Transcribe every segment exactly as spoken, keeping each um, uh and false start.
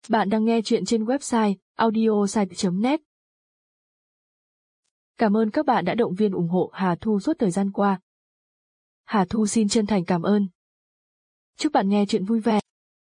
Bạn đang nghe chuyện trên website audiosite chấm net. Cảm ơn các bạn đã động viên ủng hộ Hà Thu suốt thời gian qua. Hà Thu xin chân thành cảm ơn. Chúc bạn nghe chuyện vui vẻ.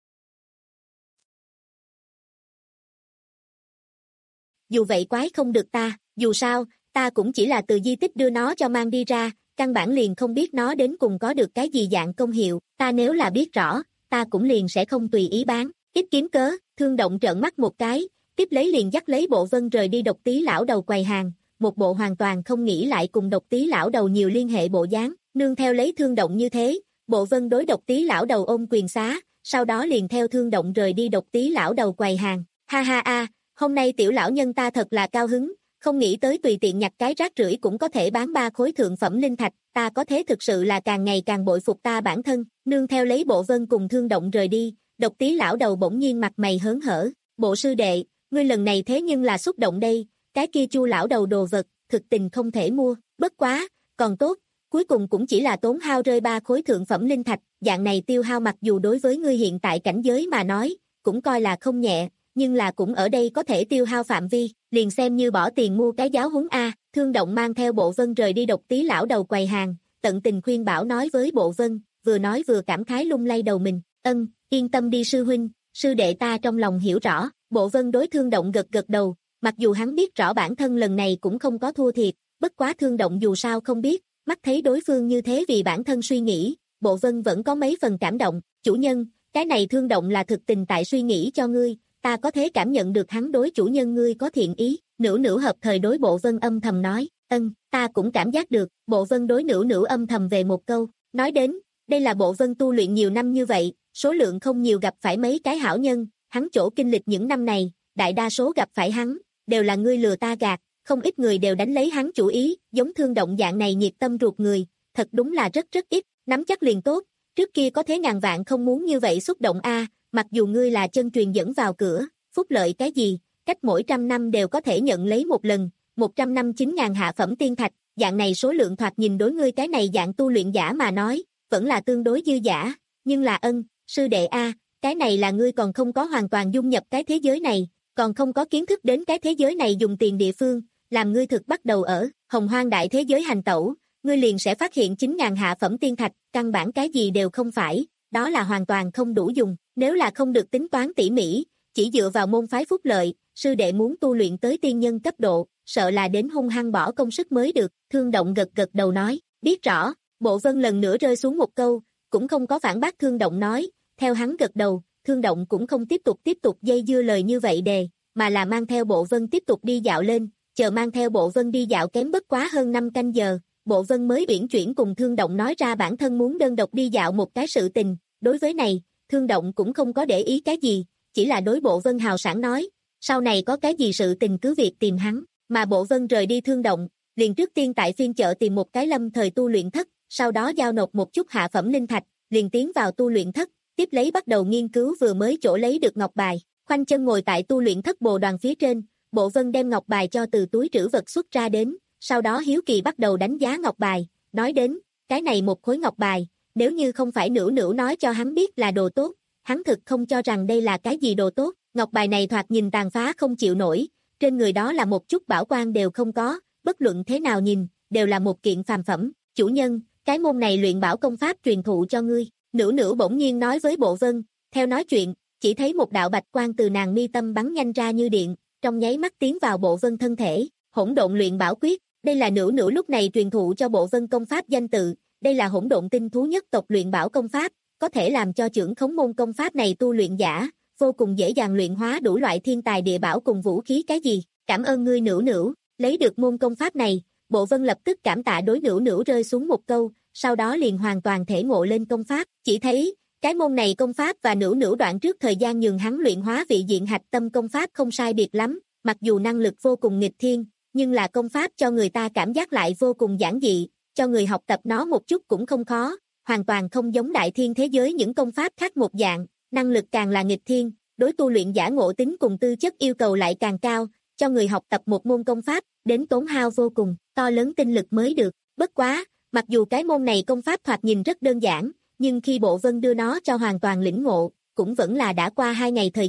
Dù vậy quái không được ta, dù sao, ta cũng chỉ là từ di tích đưa nó cho mang đi ra, căn bản liền không biết nó đến cùng có được cái gì dạng công hiệu, ta nếu là biết rõ, ta cũng liền sẽ không tùy ý bán. Ít kiếm cớ, Thương Động trợn mắt một cái, tiếp lấy liền dắt lấy Bộ Vân rời đi Độc Tý lão đầu quầy hàng, một bộ hoàn toàn không nghĩ lại cùng Độc Tý lão đầu nhiều liên hệ bộ dáng, nương theo lấy Thương Động như thế, Bộ Vân đối Độc Tý lão đầu ôm quyền xá, sau đó liền theo Thương Động rời đi Độc Tý lão đầu quầy hàng. Ha ha a, hôm nay tiểu lão nhân ta thật là cao hứng, không nghĩ tới tùy tiện nhặt cái rác rưởi cũng có thể bán ba khối thượng phẩm linh thạch, ta có thế thực sự là càng ngày càng bội phục ta bản thân, nương theo lấy Bộ Vân cùng Thương Động rời đi. Độc Tý lão đầu bỗng nhiên mặt mày hớn hở, Bộ sư đệ, ngươi lần này thế nhưng là xúc động đây, cái kia Chu lão đầu đồ vật, thực tình không thể mua, bất quá, còn tốt, cuối cùng cũng chỉ là tốn hao rơi ba khối thượng phẩm linh thạch, dạng này tiêu hao mặc dù đối với ngươi hiện tại cảnh giới mà nói, cũng coi là không nhẹ, nhưng là cũng ở đây có thể tiêu hao phạm vi, liền xem như bỏ tiền mua cái giáo huấn a. Thương Động mang theo Bộ Vân rời đi Độc Tý lão đầu quầy hàng, tận tình khuyên bảo nói với Bộ Vân, vừa nói vừa cảm khái lung lay đầu mình, ân, yên tâm đi sư huynh, sư đệ ta trong lòng hiểu rõ. Bộ Vân đối Thương Động gật gật đầu, mặc dù hắn biết rõ bản thân lần này cũng không có thua thiệt, bất quá Thương Động dù sao không biết, mắt thấy đối phương như thế vì bản thân suy nghĩ, Bộ Vân vẫn có mấy phần cảm động, chủ nhân, cái này Thương Động là thực tình tại suy nghĩ cho ngươi, ta có thể cảm nhận được hắn đối chủ nhân ngươi có thiện ý. Nữu Nữu hợp thời đối Bộ Vân âm thầm nói, ân, ta cũng cảm giác được. Bộ Vân đối Nữu Nữu âm thầm về một câu, nói đến, đây là Bộ Vân tu luyện nhiều năm như vậy, số lượng không nhiều gặp phải mấy cái hảo nhân, hắn chỗ kinh lịch những năm này, đại đa số gặp phải hắn, đều là ngươi lừa ta gạt, không ít người đều đánh lấy hắn chủ ý, giống Thương Động dạng này nhiệt tâm ruột người, thật đúng là rất rất ít, nắm chắc liền tốt, trước kia có thế ngàn vạn không muốn như vậy xúc động a, mặc dù ngươi là chân truyền dẫn vào cửa, phúc lợi cái gì, cách mỗi trăm năm đều có thể nhận lấy một lần, một trăm năm chín ngàn hạ phẩm tiên thạch, dạng này số lượng thoạt nhìn đối ngươi cái này dạng tu luyện giả mà nói, vẫn là tương đối dư giả, nhưng là ân, sư đệ a, cái này là ngươi còn không có hoàn toàn dung nhập cái thế giới này, còn không có kiến thức đến cái thế giới này dùng tiền địa phương, làm ngươi thực bắt đầu ở Hồng Hoang đại thế giới hành tẩu, ngươi liền sẽ phát hiện chín ngàn hạ phẩm tiên thạch, căn bản cái gì đều không phải, đó là hoàn toàn không đủ dùng, nếu là không được tính toán tỉ mỉ, chỉ dựa vào môn phái phúc lợi, sư đệ muốn tu luyện tới tiên nhân cấp độ, sợ là đến hung hăng bỏ công sức mới được. Thương Động gật gật đầu nói, biết rõ. Bộ Vân lần nữa rơi xuống một câu, cũng không có phản bác Thương Động nói, theo hắn gật đầu, Thương Động cũng không tiếp tục tiếp tục dây dưa lời như vậy đề, mà là mang theo Bộ Vân tiếp tục đi dạo lên, chờ mang theo Bộ Vân đi dạo kém bất quá hơn năm canh giờ, Bộ Vân mới uyển chuyển cùng Thương Động nói ra bản thân muốn đơn độc đi dạo một cái sự tình, đối với này, Thương Động cũng không có để ý cái gì, chỉ là đối Bộ Vân hào sảng nói, sau này có cái gì sự tình cứ việc tìm hắn, mà Bộ Vân rời đi Thương Động, liền trước tiên tại phiên chợ tìm một cái lâm thời tu luyện thất, sau đó giao nộp một chút hạ phẩm linh thạch, liền tiến vào tu luyện thất, tiếp lấy bắt đầu nghiên cứu vừa mới chỗ lấy được ngọc bài, khoanh chân ngồi tại tu luyện thất bồ đoàn phía trên, Bộ Vân đem ngọc bài cho từ túi trữ vật xuất ra đến, sau đó hiếu kỳ bắt đầu đánh giá ngọc bài, nói đến, cái này một khối ngọc bài, nếu như không phải Nữu Nữu nói cho hắn biết là đồ tốt, hắn thực không cho rằng đây là cái gì đồ tốt, ngọc bài này thoạt nhìn tàn phá không chịu nổi, trên người đó là một chút bảo quan đều không có, bất luận thế nào nhìn, đều là một kiện phàm phẩm, chủ nhân, cái môn này luyện bảo công pháp truyền thụ cho ngươi. Nữu Nữu bỗng nhiên nói với Bộ Vân, theo nói chuyện, chỉ thấy một đạo bạch quang từ nàng mi tâm bắn nhanh ra như điện, trong nháy mắt tiến vào Bộ Vân thân thể, hỗn độn luyện bảo quyết, đây là Nữu Nữu lúc này truyền thụ cho Bộ Vân công pháp danh tự, đây là hỗn độn tinh thú nhất tộc luyện bảo công pháp, có thể làm cho trưởng khống môn công pháp này tu luyện giả, vô cùng dễ dàng luyện hóa đủ loại thiên tài địa bảo cùng vũ khí cái gì, cảm ơn ngươi Nữu Nữu, lấy được môn công pháp này, Bộ Vân lập tức cảm tạ đối Nữu Nữu rơi xuống một câu, sau đó liền hoàn toàn thể ngộ lên công pháp, chỉ thấy, cái môn này công pháp và Nữu Nữu đoạn trước thời gian nhường hắn luyện hóa vị diện hạch tâm công pháp không sai biệt lắm, mặc dù năng lực vô cùng nghịch thiên, nhưng là công pháp cho người ta cảm giác lại vô cùng giản dị, cho người học tập nó một chút cũng không khó, hoàn toàn không giống đại thiên thế giới những công pháp khác một dạng, năng lực càng là nghịch thiên, đối tu luyện giả ngộ tính cùng tư chất yêu cầu lại càng cao, cho người học tập một môn công pháp, đến tốn hao vô cùng, to lớn tinh lực mới được, bất quá, mặc dù cái môn này công pháp thoạt nhìn rất đơn giản, nhưng khi Bộ Vân đưa nó cho hoàn toàn lĩnh ngộ, cũng vẫn là đã qua hai ngày thời gian,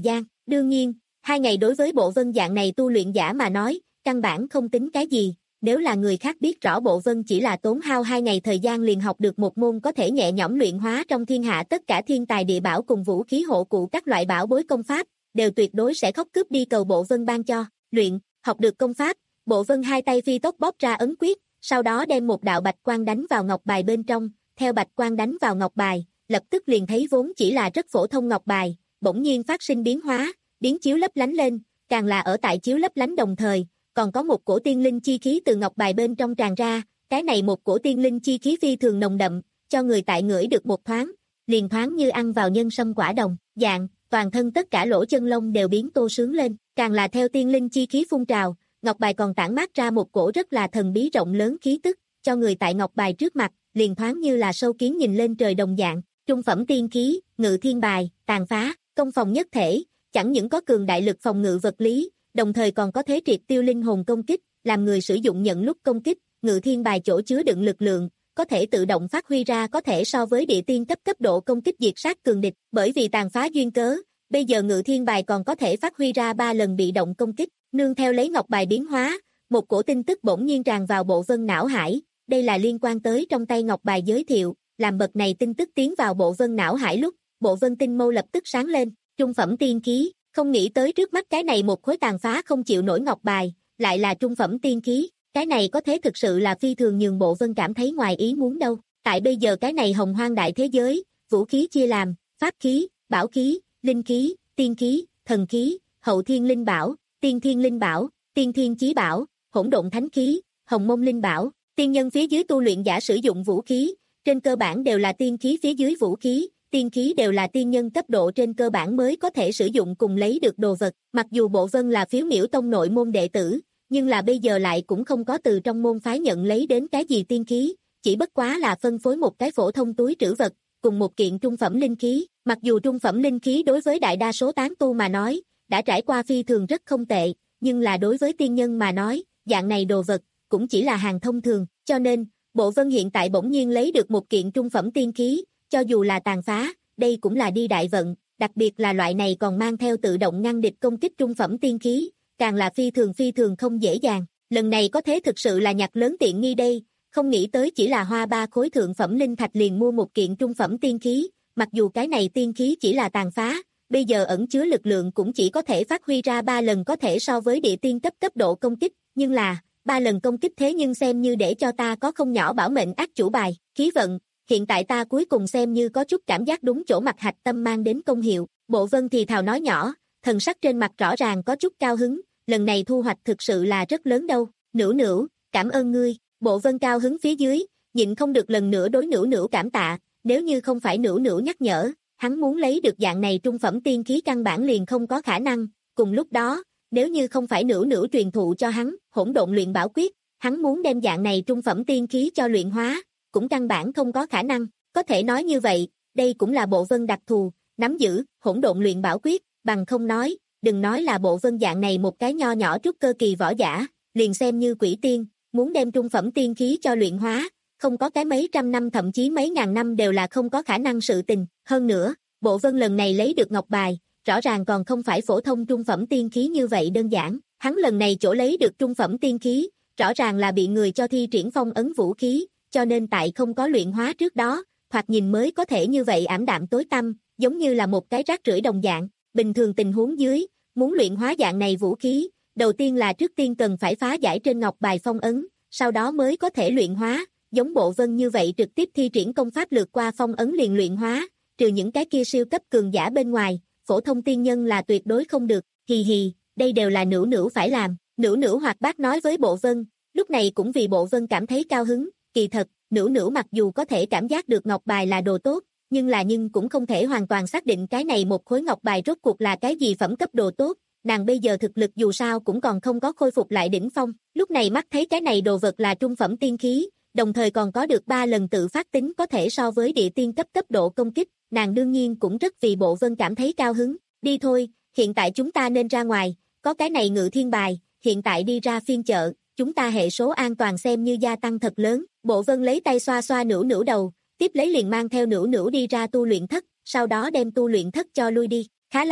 Đương nhiên, hai ngày đối với Bộ Vân dạng này tu luyện giả mà nói, căn bản không tính cái gì, nếu là người khác biết rõ Bộ Vân chỉ là tốn hao hai ngày thời gian liền học được một môn có thể nhẹ nhõm luyện hóa trong thiên hạ tất cả thiên tài địa bảo cùng vũ khí hộ cụ các loại bảo bối công pháp, đều tuyệt đối sẽ khóc cướp đi cầu Bộ Vân ban cho, luyện, học được công pháp, Bộ Vân hai tay phi tốc bóp ra ấn quyết, sau đó đem một đạo bạch quang đánh vào ngọc bài bên trong, theo bạch quang đánh vào ngọc bài, lập tức liền thấy vốn chỉ là rất phổ thông ngọc bài, bỗng nhiên phát sinh biến hóa, biến chiếu lấp lánh lên, càng là ở tại chiếu lấp lánh đồng thời, còn có một cổ tiên linh chi khí từ ngọc bài bên trong tràn ra, cái này một cổ tiên linh chi khí phi thường nồng đậm, cho người tại ngửi được một thoáng, liền thoáng như ăn vào nhân sâm quả đồng, dạng, toàn thân tất cả lỗ chân lông đều biến tô sướng lên, càng là theo tiên linh chi khí phun trào, ngọc bài còn tản mát ra một cổ rất là thần bí rộng lớn khí tức, cho người tại ngọc bài trước mặt, liền thoáng như là sâu kiến nhìn lên trời đồng dạng, trung phẩm tiên khí, ngự thiên bài, tàn phá, công phòng nhất thể, chẳng những có cường đại lực phòng ngự vật lý, đồng thời còn có thế triệt tiêu linh hồn công kích, làm người sử dụng nhận lúc công kích, ngự thiên bài chỗ chứa đựng lực lượng, có thể tự động phát huy ra có thể so với địa tiên cấp cấp độ công kích diệt sát cường địch, bởi vì tàn phá duyên cớ, bây giờ ngự thiên bài còn có thể phát huy ra ba lần bị động công kích, nương theo lấy ngọc bài biến hóa, một cổ tin tức bỗng nhiên tràn vào Bộ Vân não hải, đây là liên quan tới trong tay ngọc bài giới thiệu, làm bậc này tin tức tiến vào Bộ Vân não hải lúc, Bộ Vân tinh mâu lập tức sáng lên, trung phẩm tiên khí, không nghĩ tới trước mắt cái này một khối tàn phá không chịu nổi ngọc bài, lại là trung phẩm tiên khí, cái này có thế thực sự là phi thường nhường Bộ Vân cảm thấy ngoài ý muốn đâu, tại bây giờ cái này hồng hoang đại thế giới, vũ khí chia làm, pháp khí, bảo khí, linh khí, tiên khí, thần khí, hậu thiên linh bảo, tiên thiên linh bảo, tiên thiên chí bảo, hỗn độn thánh khí, hồng mông linh bảo, tiên nhân phía dưới tu luyện giả sử dụng vũ khí, trên cơ bản đều là tiên khí phía dưới vũ khí, tiên khí đều là tiên nhân cấp độ trên cơ bản mới có thể sử dụng cùng lấy được đồ vật, mặc dù Bộ Vân là phiếu miểu tông nội môn đệ tử, nhưng là bây giờ lại cũng không có từ trong môn phái nhận lấy đến cái gì tiên khí, chỉ bất quá là phân phối một cái phổ thông túi trữ vật, cùng một kiện trung phẩm linh khí, mặc dù trung phẩm linh khí đối với đại đa số tán tu mà nói, đã trải qua phi thường rất không tệ, nhưng là đối với tiên nhân mà nói, dạng này đồ vật, cũng chỉ là hàng thông thường, cho nên, Bộ Vân hiện tại bỗng nhiên lấy được một kiện trung phẩm tiên khí, cho dù là tàn phá, đây cũng là đi đại vận, đặc biệt là loại này còn mang theo tự động ngăn địch công kích trung phẩm tiên khí, càng là phi thường phi thường không dễ dàng, lần này có thế thực sự là nhặt lớn tiện nghi đây, không nghĩ tới chỉ là hoa ba khối thượng phẩm linh thạch liền mua một kiện trung phẩm tiên khí, mặc dù cái này tiên khí chỉ là tàn phá, bây giờ ẩn chứa lực lượng cũng chỉ có thể phát huy ra ba lần có thể so với địa tiên cấp cấp độ công kích, nhưng là, ba lần công kích thế nhưng xem như để cho ta có không nhỏ bảo mệnh ác chủ bài, khí vận, hiện tại ta cuối cùng xem như có chút cảm giác đúng chỗ mặt hạch tâm mang đến công hiệu, Bộ Vân thì thào nói nhỏ, thần sắc trên mặt rõ ràng có chút cao hứng, lần này thu hoạch thực sự là rất lớn đâu, Nữu Nữu, cảm ơn ngươi, Bộ Vân cao hứng phía dưới, nhịn không được lần nữa đối Nữu Nữu cảm tạ, nếu như không phải Nữu Nữu nhắc nhở, hắn muốn lấy được dạng này trung phẩm tiên khí căn bản liền không có khả năng, cùng lúc đó, nếu như không phải Nữu Nữu truyền thụ cho hắn, hỗn độn luyện bảo quyết, hắn muốn đem dạng này trung phẩm tiên khí cho luyện hóa, cũng căn bản không có khả năng, có thể nói như vậy, đây cũng là Bộ Vân đặc thù, nắm giữ, hỗn độn luyện bảo quyết, bằng không nói, đừng nói là Bộ Vân dạng này một cái nho nhỏ trúc cơ kỳ võ giả, liền xem như quỷ tiên, muốn đem trung phẩm tiên khí cho luyện hóa, không có cái mấy trăm năm thậm chí mấy ngàn năm đều là không có khả năng sự tình, hơn nữa, Bộ Vân lần này lấy được ngọc bài, rõ ràng còn không phải phổ thông trung phẩm tiên khí như vậy đơn giản, hắn lần này chỗ lấy được trung phẩm tiên khí, rõ ràng là bị người cho thi triển phong ấn vũ khí, cho nên tại không có luyện hóa trước đó, thoạt nhìn mới có thể như vậy ảm đạm tối tăm, giống như là một cái rác rưởi đồng dạng, bình thường tình huống dưới, muốn luyện hóa dạng này vũ khí, đầu tiên là trước tiên cần phải phá giải trên ngọc bài phong ấn, sau đó mới có thể luyện hóa, giống Bộ Vân như vậy trực tiếp thi triển công pháp lược qua phong ấn liền luyện hóa, trừ những cái kia siêu cấp cường giả bên ngoài, phổ thông tiên nhân là tuyệt đối không được, hì hì, đây đều là Nữu Nữu phải làm, Nữu Nữu hoạt bát nói với Bộ Vân, lúc này cũng vì Bộ Vân cảm thấy cao hứng, kỳ thật, Nữu Nữu mặc dù có thể cảm giác được ngọc bài là đồ tốt, nhưng là nhưng cũng không thể hoàn toàn xác định cái này một khối ngọc bài rốt cuộc là cái gì phẩm cấp đồ tốt, nàng bây giờ thực lực dù sao cũng còn không có khôi phục lại đỉnh phong, lúc này mắt thấy cái này đồ vật là trung phẩm tiên khí, đồng thời còn có được ba lần tự phát tính có thể so với địa tiên cấp cấp độ công kích, nàng đương nhiên cũng rất vì Bộ Vân cảm thấy cao hứng, đi thôi, hiện tại chúng ta nên ra ngoài, có cái này ngự thiên bài, hiện tại đi ra phiên chợ, chúng ta hệ số an toàn xem như gia tăng thật lớn, Bộ Vân lấy tay xoa xoa Nữu Nữu đầu, tiếp lấy liền mang theo Nữu Nữu đi ra tu luyện thất, sau đó đem tu luyện thất cho lui đi, khá lắm,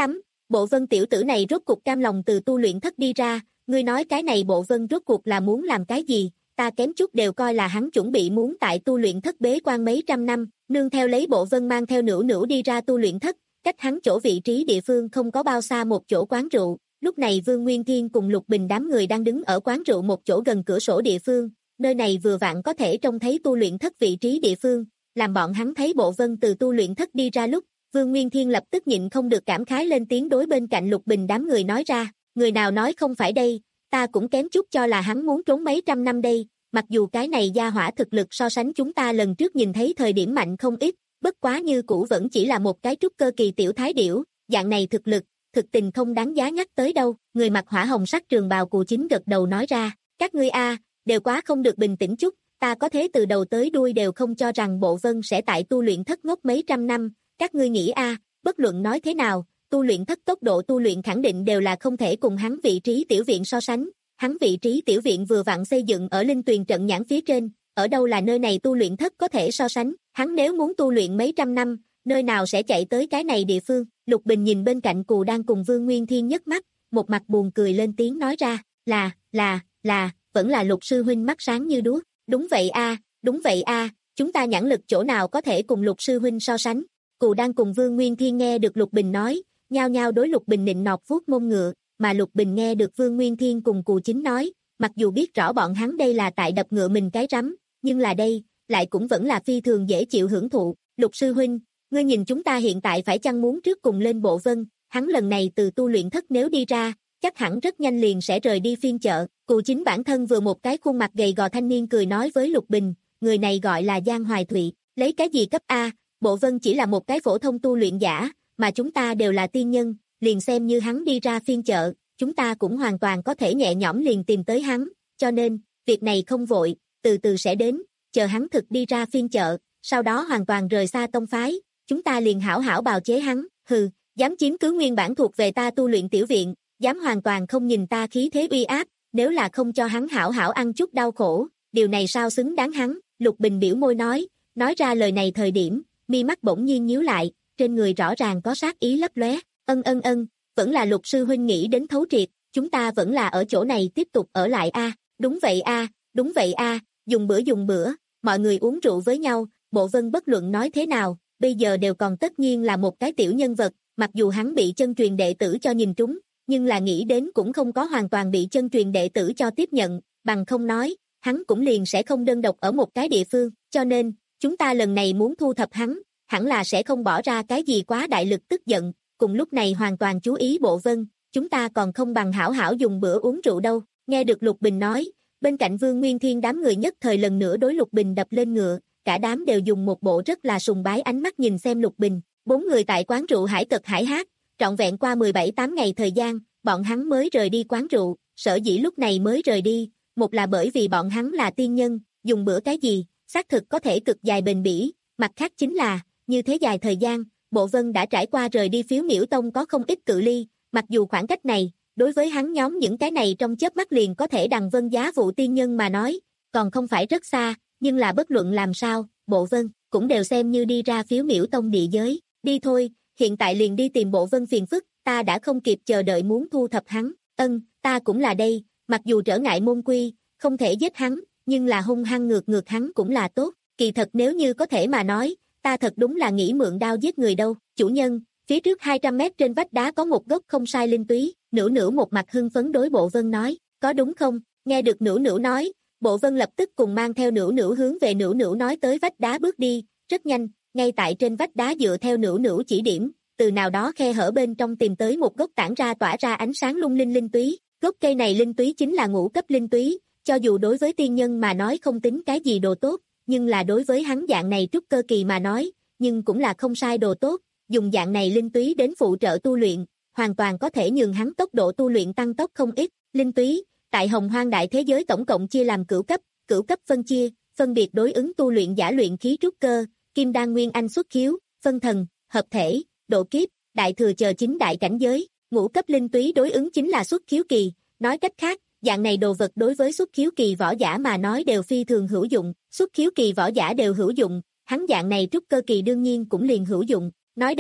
Bộ Vân tiểu tử này rốt cuộc cam lòng từ tu luyện thất đi ra, ngươi nói cái này Bộ Vân rốt cuộc là muốn làm cái gì, ta kém chút đều coi là hắn chuẩn bị muốn tại tu luyện thất bế quan mấy trăm năm, nương theo lấy Bộ Vân mang theo Nữu Nữu đi ra tu luyện thất, cách hắn chỗ vị trí địa phương không có bao xa một chỗ quán rượu, lúc này Vương Nguyên Thiên cùng Lục Bình đám người đang đứng ở quán rượu một chỗ gần cửa sổ địa phương, nơi này vừa vặn có thể trông thấy tu luyện thất vị trí địa phương, làm bọn hắn thấy Bộ Vân từ tu luyện thất đi ra lúc, Vương Nguyên Thiên lập tức nhịn không được cảm khái lên tiếng đối bên cạnh Lục Bình đám người nói ra, người nào nói không phải đây, ta cũng kém chút cho là hắn muốn trốn mấy trăm năm đây, mặc dù cái này gia hỏa thực lực so sánh chúng ta lần trước nhìn thấy thời điểm mạnh không ít, bất quá như cũ vẫn chỉ là một cái trúc cơ kỳ tiểu thái điểu, dạng này thực lực, thực tình không đáng giá nhắc tới đâu, người mặc hỏa hồng sắc trường bào Cù Chính gật đầu nói ra, các ngươi a, đều quá không được bình tĩnh chút, ta có thế từ đầu tới đuôi đều không cho rằng Bộ Vân sẽ tại tu luyện thất ngốc mấy trăm năm, các ngươi nghĩ a, bất luận nói thế nào, tu luyện thất tốc độ tu luyện khẳng định đều là không thể cùng hắn vị trí tiểu viện so sánh, hắn vị trí tiểu viện vừa vặn xây dựng ở linh tuyền trận nhãn phía trên, ở đâu là nơi này tu luyện thất có thể so sánh, hắn nếu muốn tu luyện mấy trăm năm, nơi nào sẽ chạy tới cái này địa phương, Lục Bình nhìn bên cạnh Cù đang cùng Vương Nguyên Thiên nhấc mắt, một mặt buồn cười lên tiếng nói ra, là, là, là, vẫn là Lục sư huynh mắt sáng như đuốc, đúng vậy a, đúng vậy a, chúng ta nhãn lực chỗ nào có thể cùng Lục sư huynh so sánh, Cù đang cùng Vương Nguyên Thiên nghe được Lục Bình nói, nhao nhao đối Lục Bình nịnh nọt vuốt mông ngựa, mà Lục Bình nghe được Vương Nguyên Thiên cùng Cù Chính nói, mặc dù biết rõ bọn hắn đây là tại đập ngựa mình cái rắm, nhưng là đây, lại cũng vẫn là phi thường dễ chịu hưởng thụ, Lục sư huynh, ngươi nhìn chúng ta hiện tại phải chăng muốn trước cùng lên Bộ Vân, hắn lần này từ tu luyện thất nếu đi ra, chắc hẳn rất nhanh liền sẽ rời đi phiên chợ, Cù Chính bản thân vừa một cái khuôn mặt gầy gò thanh niên cười nói với Lục Bình, người này gọi là Giang Hoài Thụy, lấy cái gì cấp A, Bộ Vân chỉ là một cái phổ thông tu luyện giả, mà chúng ta đều là tiên nhân, liền xem như hắn đi ra phiên chợ, chúng ta cũng hoàn toàn có thể nhẹ nhõm liền tìm tới hắn, cho nên, việc này không vội, từ từ sẽ đến, chờ hắn thực đi ra phiên chợ, sau đó hoàn toàn rời xa tông phái, chúng ta liền hảo hảo bào chế hắn, hừ, dám chiếm cứ nguyên bản thuộc về ta tu luyện tiểu viện, dám hoàn toàn không nhìn ta khí thế uy áp, nếu là không cho hắn hảo hảo ăn chút đau khổ, điều này sao xứng đáng hắn, Lục Bình biểu môi nói, nói ra lời này thời điểm, mi mắt bỗng nhiên nhíu lại, trên người rõ ràng có sát ý lấp lóe, ân ân ân, vẫn là Lục sư huynh nghĩ đến thấu triệt, chúng ta vẫn là ở chỗ này tiếp tục ở lại a, đúng vậy a, đúng vậy a, dùng bữa dùng bữa, mọi người uống rượu với nhau, Bộ Vân bất luận nói thế nào, bây giờ đều còn tất nhiên là một cái tiểu nhân vật, mặc dù hắn bị chân truyền đệ tử cho nhìn trúng, nhưng là nghĩ đến cũng không có hoàn toàn bị chân truyền đệ tử cho tiếp nhận, bằng không nói, hắn cũng liền sẽ không đơn độc ở một cái địa phương, cho nên, chúng ta lần này muốn thu thập hắn, hẳn là sẽ không bỏ ra cái gì quá đại lực tức giận, cùng lúc này hoàn toàn chú ý Bộ Vân, chúng ta còn không bằng hảo hảo dùng bữa uống rượu đâu, nghe được Lục Bình nói, bên cạnh Vương Nguyên Thiên đám người nhất thời lần nữa đối Lục Bình đập lên ngựa, cả đám đều dùng một bộ rất là sùng bái ánh mắt nhìn xem Lục Bình, bốn người tại quán rượu Hải Tật Hải Hát, trọn vẹn qua mười bảy tám ngày thời gian, bọn hắn mới rời đi quán rượu, sở dĩ lúc này mới rời đi, một là bởi vì bọn hắn là tiên nhân, dùng bữa cái gì, xác thực có thể cực dài bền bỉ, mặt khác chính là, như thế dài thời gian, Bộ Vân đã trải qua rời đi Phiếu Miểu Tông có không ít cự ly, mặc dù khoảng cách này, đối với hắn nhóm những cái này trong chớp mắt liền có thể đằng vân giá vụ tiên nhân mà nói, còn không phải rất xa, nhưng là bất luận làm sao, Bộ Vân, cũng đều xem như đi ra Phiếu Miểu Tông địa giới, đi thôi, hiện tại liền đi tìm Bộ Vân phiền phức, ta đã không kịp chờ đợi muốn thu thập hắn, ân, ta cũng là đây, mặc dù trở ngại môn quy, không thể giết hắn, nhưng là hung hăng ngược ngược hắn cũng là tốt, kỳ thật nếu như có thể mà nói, ta thật đúng là nghĩ mượn đao giết người đâu, chủ nhân, phía trước hai trăm mét trên vách đá có một gốc không sai linh túy, Nữu Nữu một mặt hưng phấn đối Bộ Vân nói, có đúng không, nghe được Nữu Nữu nói, Bộ Vân lập tức cùng mang theo Nữu Nữu hướng về Nữu Nữu nói tới vách đá bước đi, rất nhanh, ngay tại trên vách đá dựa theo Nữu Nữu chỉ điểm, từ nào đó khe hở bên trong tìm tới một gốc tản ra tỏa ra ánh sáng lung linh linh túy, gốc cây này linh túy chính là ngũ cấp linh túy, cho dù đối với tiên nhân mà nói không tính cái gì đồ tốt, nhưng là đối với hắn dạng này trúc cơ kỳ mà nói, nhưng cũng là không sai đồ tốt, dùng dạng này linh túy đến phụ trợ tu luyện, hoàn toàn có thể nhường hắn tốc độ tu luyện tăng tốc không ít, linh túy, tại Hồng Hoang đại thế giới tổng cộng chia làm cửu cấp, cửu cấp phân chia, phân biệt đối ứng tu luyện giả luyện khí trúc cơ, kim đan nguyên anh xuất khiếu, phân thần, hợp thể, độ kiếp, đại thừa chờ chính đại cảnh giới, ngũ cấp linh túy đối ứng chính là xuất khiếu kỳ, nói cách khác, dạng này đồ vật đối với xuất khiếu kỳ võ giả mà nói đều phi thường hữu dụng, xuất khiếu kỳ võ giả đều hữu dụng, hắn dạng này trúc cơ kỳ đương nhiên cũng liền hữu dụng, nói đến,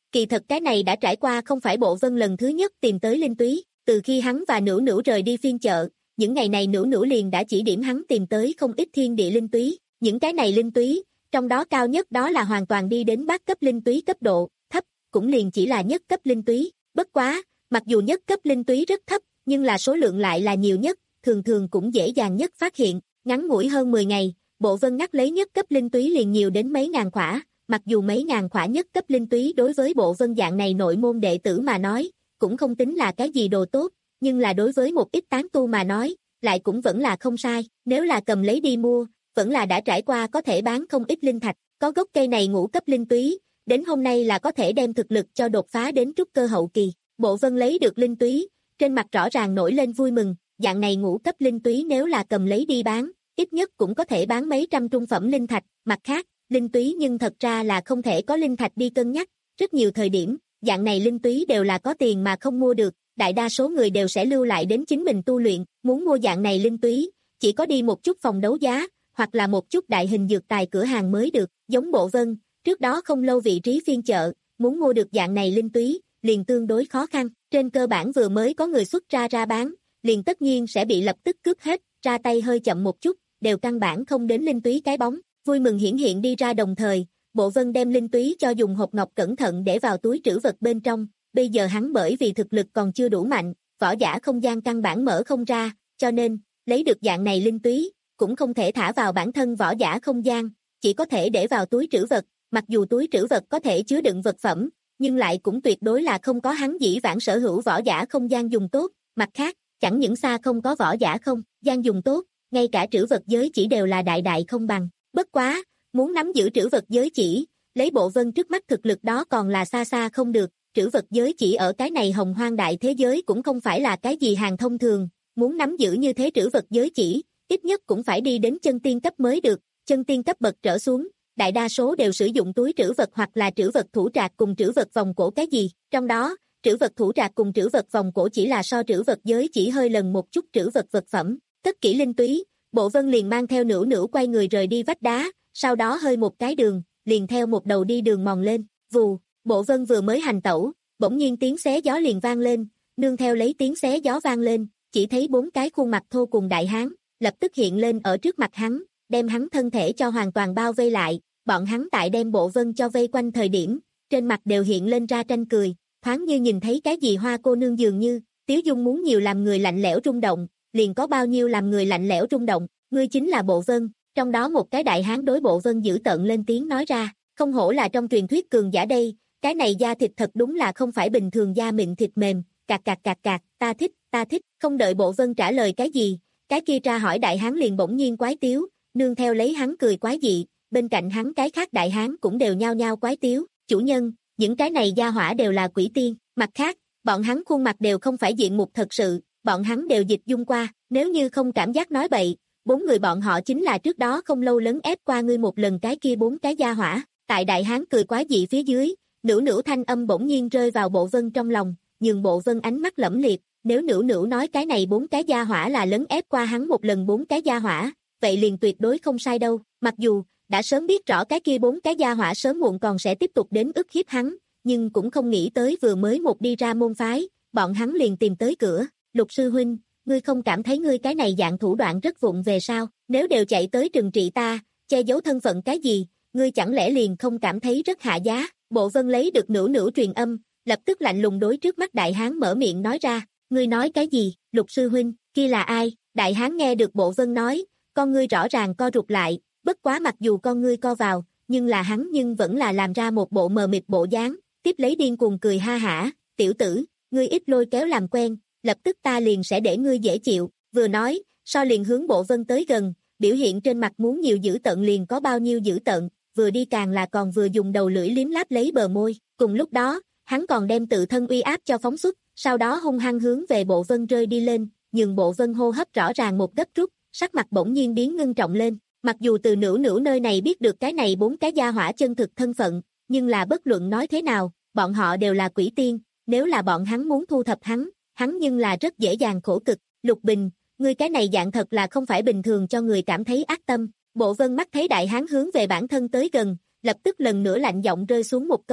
Kỳ thật cái này đã trải qua không phải Bộ Vân lần thứ nhất tìm tới Linh Túy, từ khi hắn và Nữu Nữu rời đi phiên chợ, những ngày này Nữu Nữu liền đã chỉ điểm hắn tìm tới không ít thiên địa linh túy, những cái này linh túy, trong đó cao nhất đó là hoàn toàn đi đến bát cấp linh túy cấp độ, thấp, cũng liền chỉ là nhất cấp linh túy, bất quá, mặc dù nhất cấp linh túy rất thấp, nhưng là số lượng lại là nhiều nhất, thường thường cũng dễ dàng nhất phát hiện, ngắn ngủi hơn mười ngày, Bộ Vân ngắt lấy nhất cấp linh túy liền nhiều đến mấy ngàn khỏa, mặc dù mấy ngàn khỏa nhất cấp linh túy đối với Bộ Vân dạng này nội môn đệ tử mà nói, cũng không tính là cái gì đồ tốt, nhưng là đối với một ít tán tu mà nói, lại cũng vẫn là không sai, nếu là cầm lấy đi mua, vẫn là đã trải qua có thể bán không ít linh thạch, có gốc cây này ngũ cấp linh túy, đến hôm nay là có thể đem thực lực cho đột phá đến trúc cơ hậu kỳ. Bộ Vân lấy được linh túy, trên mặt rõ ràng nổi lên vui mừng, dạng này ngũ cấp linh túy nếu là cầm lấy đi bán, ít nhất cũng có thể bán mấy trăm trung phẩm linh thạch, mặt khác, linh túy nhưng thật ra là không thể có linh thạch đi cân nhắc, rất nhiều thời điểm, dạng này linh túy đều là có tiền mà không mua được, đại đa số người đều sẽ lưu lại đến chính mình tu luyện, muốn mua dạng này linh túy, chỉ có đi một chút phòng đấu giá, hoặc là một chút đại hình dược tài cửa hàng mới được, giống Bộ Vân, trước đó không lâu vị trí phiên chợ, muốn mua được dạng này linh túy, liền tương đối khó khăn, trên cơ bản vừa mới có người xuất ra ra bán, liền tất nhiên sẽ bị lập tức cướp hết, ra tay hơi chậm một chút, đều căn bản không đến linh túy cái bóng, vui mừng hiển hiện đi ra đồng thời, Bộ Vân đem linh túy cho dùng hộp ngọc cẩn thận để vào túi trữ vật bên trong, bây giờ hắn bởi vì thực lực còn chưa đủ mạnh, võ giả không gian căn bản mở không ra, cho nên, lấy được dạng này linh túy, cũng không thể thả vào bản thân võ giả không gian, chỉ có thể để vào túi trữ vật, mặc dù túi trữ vật có thể chứa đựng vật phẩm, nhưng lại cũng tuyệt đối là không có hắn dĩ vãng sở hữu võ giả không gian dùng tốt, mặt khác, chẳng những xa không có võ giả không gian dùng tốt, ngay cả trữ vật giới chỉ đều là đại đại không bằng, bất quá, muốn nắm giữ trữ vật giới chỉ, lấy Bộ Vân trước mắt thực lực đó còn là xa xa không được, trữ vật giới chỉ ở cái này hồng hoang đại thế giới cũng không phải là cái gì hàng thông thường, muốn nắm giữ như thế trữ vật giới chỉ, ít nhất cũng phải đi đến chân tiên cấp mới được, chân tiên cấp bậc trở xuống, đại đa số đều sử dụng túi trữ vật hoặc là trữ vật thủ trạc cùng trữ vật vòng cổ cái gì, trong đó, trữ vật thủ trạc cùng trữ vật vòng cổ chỉ là so trữ vật giới chỉ hơi lần một chút trữ vật vật phẩm, tất kỹ linh túy, Bộ Vân liền mang theo Nữu Nữu quay người rời đi vách đá, sau đó hơi một cái đường, liền theo một đầu đi đường mòn lên, vù, Bộ Vân vừa mới hành tẩu, bỗng nhiên tiếng xé gió liền vang lên, nương theo lấy tiếng xé gió vang lên, chỉ thấy bốn cái khuôn mặt thô cùng đại hán, lập tức hiện lên ở trước mặt hắn, đem hắn thân thể cho hoàn toàn bao vây lại, bọn hắn tại đem Bộ Vân cho vây quanh thời điểm, trên mặt đều hiện lên ra tranh cười, thoáng như nhìn thấy cái gì hoa cô nương dường như, Tiếu Dung muốn nhiều làm người lạnh lẽo rung động, liền có bao nhiêu làm người lạnh lẽo rung động, ngươi chính là Bộ Vân, trong đó một cái đại hán đối Bộ Vân dữ tợn lên tiếng nói ra, không hổ là trong truyền thuyết cường giả đây, cái này da thịt thật đúng là không phải bình thường da mịn thịt mềm, cạc cạc cạc cạc, ta thích, ta thích, không đợi Bộ Vân trả lời cái gì, cái kia tra hỏi đại hán liền bỗng nhiên quái tiếu, nương theo lấy hắn cười quái dị, bên cạnh hắn cái khác đại hán cũng đều nhao nhao quái tiếu, chủ nhân, những cái này gia hỏa đều là quỷ tiên, mặt khác, bọn hắn khuôn mặt đều không phải diện mục thật sự, bọn hắn đều dịch dung qua, nếu như không cảm giác nói bậy, bốn người bọn họ chính là trước đó không lâu lấn ép qua ngươi một lần cái kia bốn cái gia hỏa, tại đại hán cười quái dị phía dưới, Nữu Nữu thanh âm bỗng nhiên rơi vào Bộ Vân trong lòng, nhường Bộ Vân ánh mắt lẫm liệt, nếu Nữu Nữu nói cái này bốn cái gia hỏa là lấn ép qua hắn một lần bốn cái gia hỏa, vậy liền tuyệt đối không sai đâu, mặc dù, đã sớm biết rõ cái kia bốn cái gia hỏa sớm muộn còn sẽ tiếp tục đến ức hiếp hắn, nhưng cũng không nghĩ tới vừa mới một đi ra môn phái, bọn hắn liền tìm tới cửa, Lục sư huynh, ngươi không cảm thấy ngươi cái này dạng thủ đoạn rất vụng về sao, nếu đều chạy tới trừng trị ta, che giấu thân phận cái gì, ngươi chẳng lẽ liền không cảm thấy rất hạ giá, Bộ Vân lấy được Nữu Nữu truyền âm, lập tức lạnh lùng đối trước mắt đại hán mở miệng nói ra, ngươi nói cái gì, Lục sư huynh, kia là ai, đại hán nghe được Bộ Vân nói, con ngươi rõ ràng co rụt lại, bất quá mặc dù con ngươi co vào, nhưng là hắn nhưng vẫn là làm ra một bộ mờ mịt bộ dáng, tiếp lấy điên cuồng cười ha hả, tiểu tử, ngươi ít lôi kéo làm quen, lập tức ta liền sẽ để ngươi dễ chịu, vừa nói, so liền hướng Bộ Vân tới gần, biểu hiện trên mặt muốn nhiều dữ tợn liền có bao nhiêu dữ tợn, vừa đi càng là còn vừa dùng đầu lưỡi liếm láp lấy bờ môi, cùng lúc đó, hắn còn đem tự thân uy áp cho phóng xuất, sau đó hung hăng hướng về Bộ Vân rơi đi lên, nhưng Bộ Vân hô hấp rõ ràng một gấp rút, sắc mặt bỗng nhiên biến ngưng trọng lên, mặc dù từ Nữu Nữu nơi này biết được cái này bốn cái gia hỏa chân thực thân phận, nhưng là bất luận nói thế nào, bọn họ đều là quỷ tiên, nếu là bọn hắn muốn thu thập hắn, hắn nhưng là rất dễ dàng khổ cực, Lục Bình, ngươi cái này dạng thật là không phải bình thường cho người cảm thấy ác tâm, Bộ Vân mắt thấy đại hán hướng về bản thân tới gần, lập tức lần nữa lạnh giọng rơi xuống một câu,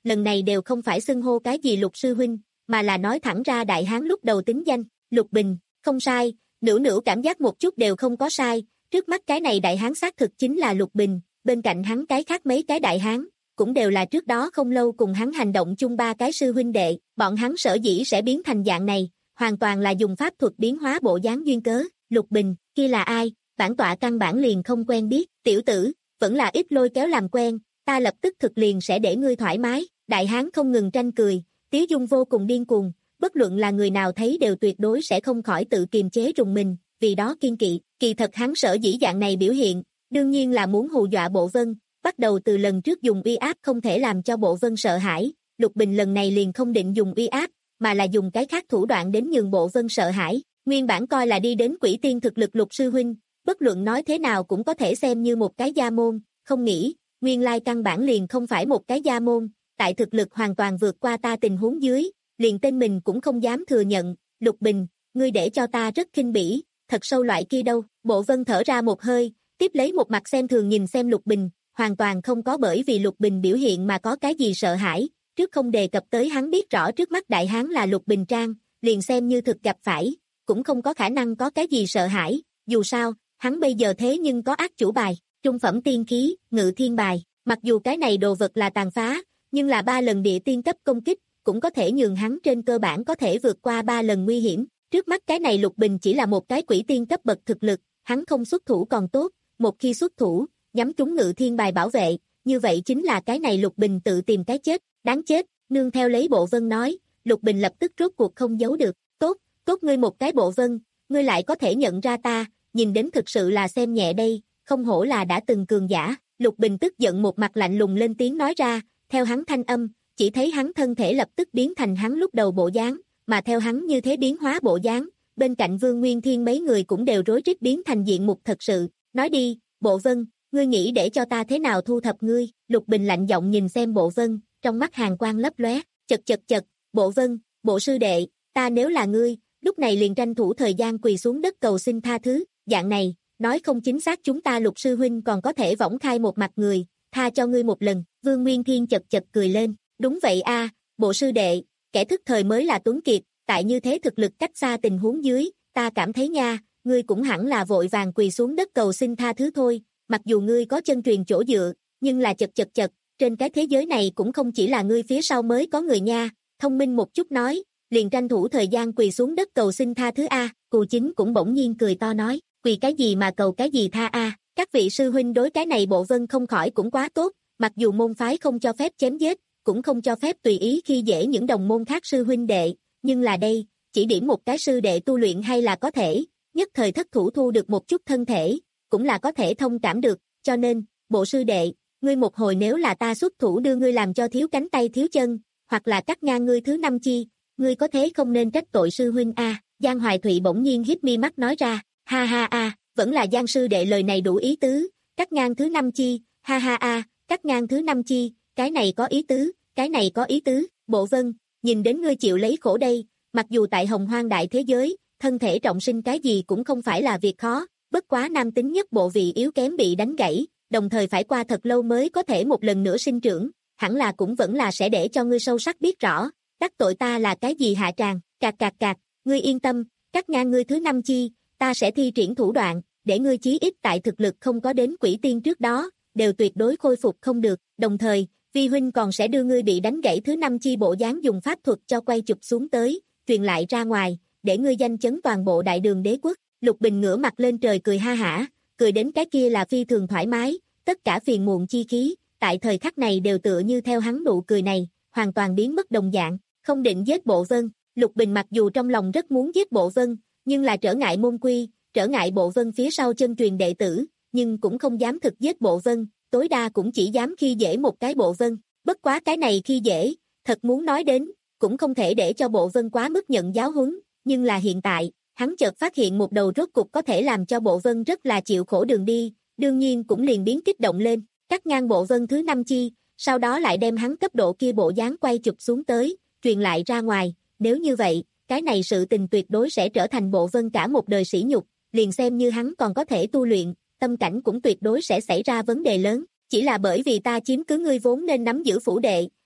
lần này đều không phải xưng hô cái gì Lục sư huynh, mà là nói thẳng ra đại hán lúc đầu tính danh, Lục Bình, không sai, nữu nữu cảm giác một chút đều không có sai, trước mắt cái này đại hán xác thực chính là Lục Bình, bên cạnh hắn cái khác mấy cái đại hán, cũng đều là trước đó không lâu cùng hắn hành động chung ba cái sư huynh đệ, bọn hắn sở dĩ sẽ biến thành dạng này, hoàn toàn là dùng pháp thuật biến hóa bộ dáng duyên cớ, Lục Bình, kia là ai, bản tọa căn bản liền không quen biết, tiểu tử, vẫn là ít lôi kéo làm quen, ta lập tức thực liền sẽ để ngươi thoải mái, đại hán không ngừng tranh cười, tiếu dung vô cùng điên cuồng, bất luận là người nào thấy đều tuyệt đối sẽ không khỏi tự kiềm chế rùng mình, vì đó kiên kỵ, kỳ thật hắn sở dĩ dạng này biểu hiện, đương nhiên là muốn hù dọa Bộ Vân, bắt đầu từ lần trước dùng uy áp không thể làm cho Bộ Vân sợ hãi, Lục Bình lần này liền không định dùng uy áp, mà là dùng cái khác thủ đoạn đến nhường Bộ Vân sợ hãi, nguyên bản coi là đi đến quỷ tiên thực lực Lục sư huynh, bất luận nói thế nào cũng có thể xem như một cái gia môn, không nghĩ, nguyên lai căn bản liền không phải một cái gia môn, tại thực lực hoàn toàn vượt qua ta tình huống dưới, liền tên mình cũng không dám thừa nhận, Lục Bình, ngươi để cho ta rất khinh bỉ, thật sâu loại kia đâu, Bộ Vân thở ra một hơi, tiếp lấy một mặt xem thường nhìn xem Lục Bình, hoàn toàn không có bởi vì Lục Bình biểu hiện mà có cái gì sợ hãi, trước không đề cập tới hắn biết rõ trước mắt đại hán là Lục Bình Trang, liền xem như thực gặp phải, cũng không có khả năng có cái gì sợ hãi, dù sao, hắn bây giờ thế nhưng có ác chủ bài, trung phẩm tiên khí, ngự thiên bài, mặc dù cái này đồ vật là tàn phá, nhưng là ba lần địa tiên cấp công kích, cũng có thể nhường hắn trên cơ bản có thể vượt qua ba lần nguy hiểm, trước mắt cái này Lục Bình chỉ là một cái quỷ tiên cấp bậc thực lực, hắn không xuất thủ còn tốt, một khi xuất thủ, nhắm trúng ngự thiên bài bảo vệ, như vậy chính là cái này Lục Bình tự tìm cái chết, đáng chết, nương theo lấy Bộ Vân nói, Lục Bình lập tức rốt cuộc không giấu được, tốt, tốt ngươi một cái Bộ Vân, ngươi lại có thể nhận ra ta, nhìn đến thực sự là xem nhẹ đây, không hổ là đã từng cường giả, Lục Bình tức giận một mặt lạnh lùng lên tiếng nói ra, theo hắn thanh âm, chỉ thấy hắn thân thể lập tức biến thành hắn lúc đầu bộ dáng, mà theo hắn như thế biến hóa bộ dáng, bên cạnh Vương Nguyên Thiên mấy người cũng đều rối rít biến thành diện mục thật sự, nói đi, Bộ Vân, ngươi nghĩ để cho ta thế nào thu thập ngươi, Lục Bình lạnh giọng nhìn xem Bộ Vân, trong mắt hàn quang lấp lóe, chật chật chật, Bộ Vân, Bộ sư đệ, ta nếu là ngươi, lúc này liền tranh thủ thời gian quỳ xuống đất cầu xin tha thứ, dạng này, nói không chính xác chúng ta Lục sư huynh còn có thể võng khai một mặt người, tha cho ngươi một lần, Vương Nguyên Thiên chật chật cười lên, đúng vậy a, Bộ sư đệ, kẻ thức thời mới là tuấn kiệt, tại như thế thực lực cách xa tình huống dưới, ta cảm thấy nha, ngươi cũng hẳn là vội vàng quỳ xuống đất cầu xin tha thứ thôi, mặc dù ngươi có chân truyền chỗ dựa, nhưng là chật chật chật, trên cái thế giới này cũng không chỉ là ngươi phía sau mới có người nha, thông minh một chút nói, liền tranh thủ thời gian quỳ xuống đất cầu xin tha thứ a, Cù Chính cũng bỗng nhiên cười to nói, quỳ cái gì mà cầu cái gì tha a, các vị sư huynh đối cái này Bộ Vân không khỏi cũng quá tốt, mặc dù môn phái không cho phép chém giết, cũng không cho phép tùy ý khi dễ những đồng môn khác sư huynh đệ, nhưng là đây, chỉ điểm một cái sư đệ tu luyện hay là có thể, nhất thời thất thủ thu được một chút thân thể, cũng là có thể thông cảm được, cho nên, Bộ sư đệ, ngươi một hồi nếu là ta xuất thủ đưa ngươi làm cho thiếu cánh tay thiếu chân, hoặc là cắt ngang ngươi thứ năm chi, ngươi có thế không nên trách tội sư huynh a, Giang Hoài Thụy bỗng nhiên híp mi mắt nói ra, ha ha a, vẫn là Giang sư đệ lời này đủ ý tứ, cắt ngang thứ năm chi, ha ha a, cắt ngang thứ năm chi, cái này có ý tứ, cái này có ý tứ, Bộ Vân, nhìn đến ngươi chịu lấy khổ đây, mặc dù tại Hồng Hoang đại thế giới, thân thể trọng sinh cái gì cũng không phải là việc khó, bất quá nam tính nhất bộ vị yếu kém bị đánh gãy, đồng thời phải qua thật lâu mới có thể một lần nữa sinh trưởng, hẳn là cũng vẫn là sẽ để cho ngươi sâu sắc biết rõ, đắc tội ta là cái gì hạ tràng, cạc cạc cạc, ngươi yên tâm, cắt ngang ngươi thứ năm chi, ta sẽ thi triển thủ đoạn, để ngươi chí ít tại thực lực không có đến quỷ tiên trước đó, đều tuyệt đối khôi phục không được, đồng thời, vi huynh còn sẽ đưa ngươi bị đánh gãy thứ năm chi bộ dáng dùng pháp thuật cho quay chụp xuống tới, truyền lại ra ngoài, để ngươi danh chấn toàn bộ đại đường đế quốc. Lục Bình ngửa mặt lên trời cười ha hả, cười đến cái kia là phi thường thoải mái, tất cả phiền muộn chi khí, tại thời khắc này đều tựa như theo hắn nụ cười này, hoàn toàn biến mất đồng dạng, không định giết Bộ Vân. Lục Bình mặc dù trong lòng rất muốn giết Bộ Vân, nhưng là trở ngại môn quy, trở ngại Bộ Vân phía sau chân truyền đệ tử, nhưng cũng không dám thực giết Bộ Vân, tối đa cũng chỉ dám khi dễ một cái Bộ Vân, bất quá cái này khi dễ, thật muốn nói đến, cũng không thể để cho Bộ Vân quá mức nhận giáo huấn, nhưng là hiện tại, hắn chợt phát hiện một đầu rốt cục có thể làm cho Bộ Vân rất là chịu khổ đường đi, đương nhiên cũng liền biến kích động lên, cắt ngang Bộ Vân thứ năm chi, sau đó lại đem hắn cấp độ kia bộ dáng quay chụp xuống tới, truyền lại ra ngoài, nếu như vậy, cái này sự tình tuyệt đối sẽ trở thành Bộ Vân cả một đời sỉ nhục, liền xem như hắn còn có thể tu luyện, tâm cảnh cũng tuyệt đối sẽ xảy ra vấn đề lớn, chỉ là bởi vì ta chiếm cứ ngươi vốn nên nắm giữ phủ đệ,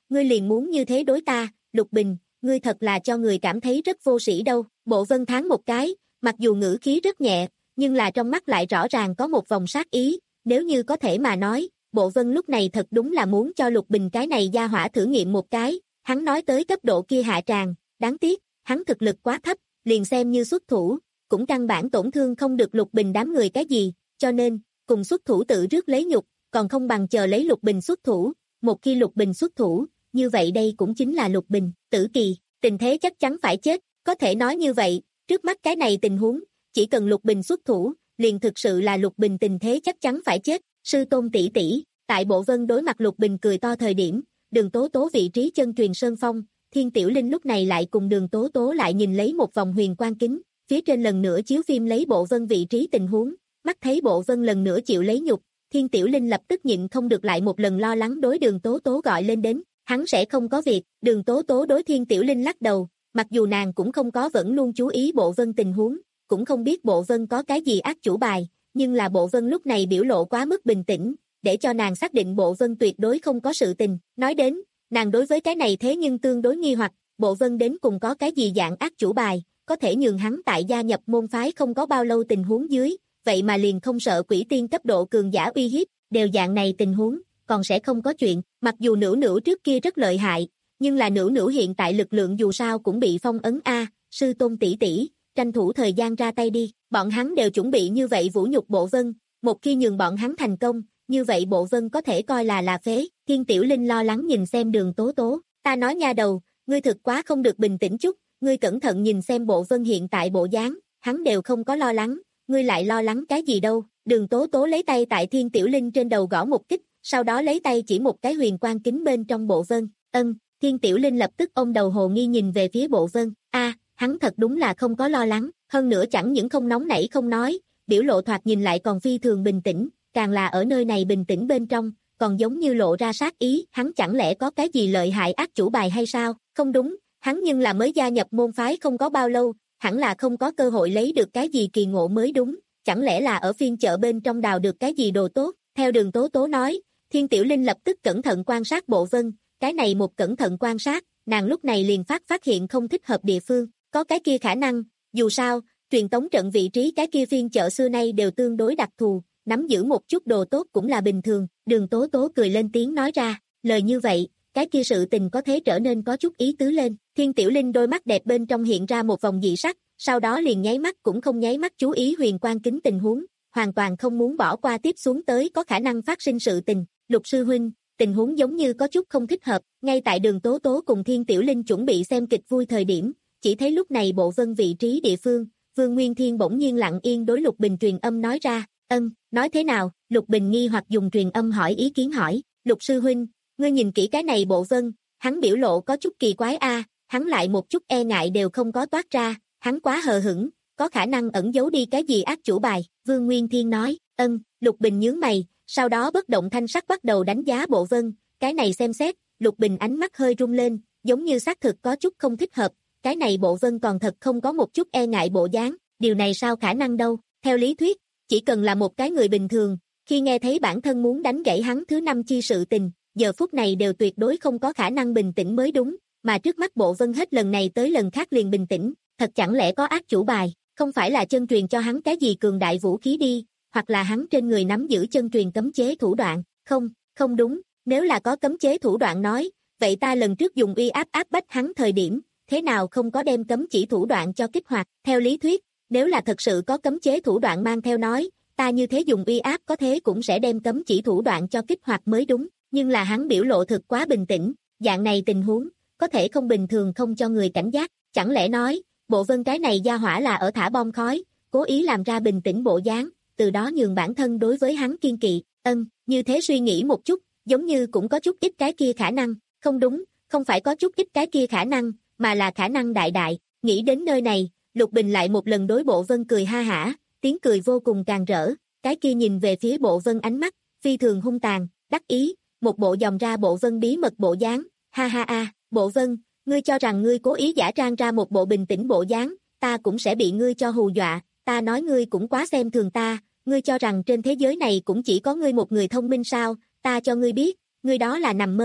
ngươi liền muốn như thế đối ta, Lục Bình, ngươi thật là cho người cảm thấy rất vô sĩ đâu. Bộ Vân thán một cái, mặc dù ngữ khí rất nhẹ, nhưng là trong mắt lại rõ ràng có một vòng sát ý, nếu như có thể mà nói, Bộ Vân lúc này thật đúng là muốn cho Lục Bình cái này gia hỏa thử nghiệm một cái, hắn nói tới cấp độ kia hạ tràng, đáng tiếc, hắn thực lực quá thấp, liền xem như xuất thủ, cũng căn bản tổn thương không được Lục Bình đám người cái gì, cho nên, cùng xuất thủ tự rước lấy nhục, còn không bằng chờ lấy Lục Bình xuất thủ, một khi Lục Bình xuất thủ, như vậy đây cũng chính là Lục Bình, tử kỳ, tình thế chắc chắn phải chết, có thể nói như vậy, trước mắt cái này tình huống, chỉ cần Lục Bình xuất thủ, liền thực sự là Lục Bình tình thế chắc chắn phải chết, sư tôn tỷ tỷ, tại Bộ Vân đối mặt Lục Bình cười to thời điểm, Đường Tố Tố vị trí chân truyền sơn phong, Thiên Tiểu Linh lúc này lại cùng Đường Tố Tố lại nhìn lấy một vòng huyền quang kính, phía trên lần nữa chiếu phim lấy Bộ Vân vị trí tình huống, mắt thấy Bộ Vân lần nữa chịu lấy nhục, Thiên Tiểu Linh lập tức nhịn không được lại một lần lo lắng đối Đường Tố Tố gọi lên đến, hắn sẽ không có việc, Đường Tố Tố đối Thiên Tiểu Linh lắc đầu, mặc dù nàng cũng không có vẫn luôn chú ý Bộ Vân tình huống, cũng không biết Bộ Vân có cái gì ác chủ bài, nhưng là Bộ Vân lúc này biểu lộ quá mức bình tĩnh, để cho nàng xác định Bộ Vân tuyệt đối không có sự tình, nói đến, nàng đối với cái này thế nhưng tương đối nghi hoặc, Bộ Vân đến cùng có cái gì dạng ác chủ bài, có thể nhường hắn tại gia nhập môn phái không có bao lâu tình huống dưới, vậy mà liền không sợ quỷ tiên cấp độ cường giả uy hiếp, đều dạng này tình huống, còn sẽ không có chuyện, mặc dù Nữu Nữu trước kia rất lợi hại, nhưng là Nữu Nữu hiện tại lực lượng dù sao cũng bị phong ấn a, sư tôn tỷ tỷ, tranh thủ thời gian ra tay đi, bọn hắn đều chuẩn bị như vậy vũ nhục Bộ Vân, một khi nhường bọn hắn thành công, như vậy Bộ Vân có thể coi là là phế, Thiên Tiểu Linh lo lắng nhìn xem Đường Tố Tố, ta nói nha đầu, ngươi thực quá không được bình tĩnh chút, ngươi cẩn thận nhìn xem Bộ Vân hiện tại bộ dáng, hắn đều không có lo lắng, ngươi lại lo lắng cái gì đâu, Đường Tố Tố lấy tay tại Thiên Tiểu Linh trên đầu gõ một kích, sau đó lấy tay chỉ một cái huyền quang kính bên trong Bộ Vân, ân, Thiên Tiểu Linh lập tức ôm đầu hồ nghi nhìn về phía Bộ Vân, a, hắn thật đúng là không có lo lắng, hơn nữa chẳng những không nóng nảy không nói, biểu lộ thoạt nhìn lại còn phi thường bình tĩnh, càng là ở nơi này bình tĩnh bên trong, còn giống như lộ ra sát ý, hắn chẳng lẽ có cái gì lợi hại ác chủ bài hay sao, không đúng, hắn nhưng là mới gia nhập môn phái không có bao lâu, hẳn là không có cơ hội lấy được cái gì kỳ ngộ mới đúng, chẳng lẽ là ở phiên chợ bên trong đào được cái gì đồ tốt, theo Đường Tố Tố nói, Thiên Tiểu Linh lập tức cẩn thận quan sát Bộ Vân, cái này một cẩn thận quan sát, nàng lúc này liền phát phát hiện không thích hợp địa phương, có cái kia khả năng, dù sao, truyền tống trận vị trí cái kia phiên chợ xưa nay đều tương đối đặc thù, nắm giữ một chút đồ tốt cũng là bình thường, Đường Tố Tố cười lên tiếng nói ra, lời như vậy, cái kia sự tình có thể trở nên có chút ý tứ lên, Thiên Tiểu Linh đôi mắt đẹp bên trong hiện ra một vòng dị sắc, sau đó liền nháy mắt cũng không nháy mắt chú ý huyền quang kính tình huống, hoàn toàn không muốn bỏ qua tiếp xuống tới có khả năng phát sinh sự tình, Lục sư huynh, tình huống giống như có chút không thích hợp, ngay tại Đường Tố Tố cùng Thiên Tiểu Linh chuẩn bị xem kịch vui thời điểm, chỉ thấy lúc này Bộ Vân vị trí địa phương, Vương Nguyên Thiên bỗng nhiên lặng yên đối Lục Bình truyền âm nói ra, ân, nói thế nào, Lục Bình nghi hoặc dùng truyền âm hỏi ý kiến hỏi, Lục sư huynh, ngươi nhìn kỹ cái này Bộ Vân, hắn biểu lộ có chút kỳ quái a, hắn lại một chút e ngại đều không có toát ra, hắn quá hờ hững, có khả năng ẩn giấu đi cái gì ác chủ bài, Vương Nguyên Thiên nói, ân, Lục Bình nhướng mày, sau đó bất động thanh sắc bắt đầu đánh giá Bộ Vân, cái này xem xét, Lục Bình ánh mắt hơi rung lên, giống như xác thực có chút không thích hợp, cái này Bộ Vân còn thật không có một chút e ngại bộ dáng, điều này sao khả năng đâu, theo lý thuyết, chỉ cần là một cái người bình thường, khi nghe thấy bản thân muốn đánh gãy hắn thứ năm chi sự tình, giờ phút này đều tuyệt đối không có khả năng bình tĩnh mới đúng, mà trước mắt Bộ Vân hết lần này tới lần khác liền bình tĩnh, thật chẳng lẽ có ác chủ bài, không phải là chân truyền cho hắn cái gì cường đại vũ khí đi, hoặc là hắn trên người nắm giữ chân truyền cấm chế thủ đoạn, không, không đúng, nếu là có cấm chế thủ đoạn nói, vậy ta lần trước dùng uy áp áp bách hắn thời điểm, thế nào không có đem cấm chỉ thủ đoạn cho kích hoạt, theo lý thuyết, nếu là thật sự có cấm chế thủ đoạn mang theo nói, ta như thế dùng uy áp có thế cũng sẽ đem cấm chỉ thủ đoạn cho kích hoạt mới đúng, nhưng là hắn biểu lộ thực quá bình tĩnh, dạng này tình huống, có thể không bình thường không cho người cảnh giác, chẳng lẽ nói, Bộ Vân cái này gia hỏa là ở thả bom khói, cố ý làm ra bình tĩnh bộ dáng, từ đó nhường bản thân đối với hắn kiên kỵ, ân, như thế suy nghĩ một chút, giống như cũng có chút ít cái kia khả năng, không đúng, không phải có chút ít cái kia khả năng, mà là khả năng đại đại, nghĩ đến nơi này, Lục Bình lại một lần đối Bộ Vân cười ha hả, tiếng cười vô cùng càng rỡ, cái kia nhìn về phía Bộ Vân ánh mắt, phi thường hung tàn, đắc ý, một bộ dòng ra Bộ Vân bí mật bộ dáng, ha ha a, Bộ Vân, ngươi cho rằng ngươi cố ý giả trang ra một bộ bình tĩnh bộ dáng, ta cũng sẽ bị ngươi cho hù dọa, ta nói ngươi cũng quá xem thường ta, ngươi cho rằng trên thế giới này cũng chỉ có ngươi một người thông minh sao, ta cho ngươi biết, ngươi đó là nằm mơ,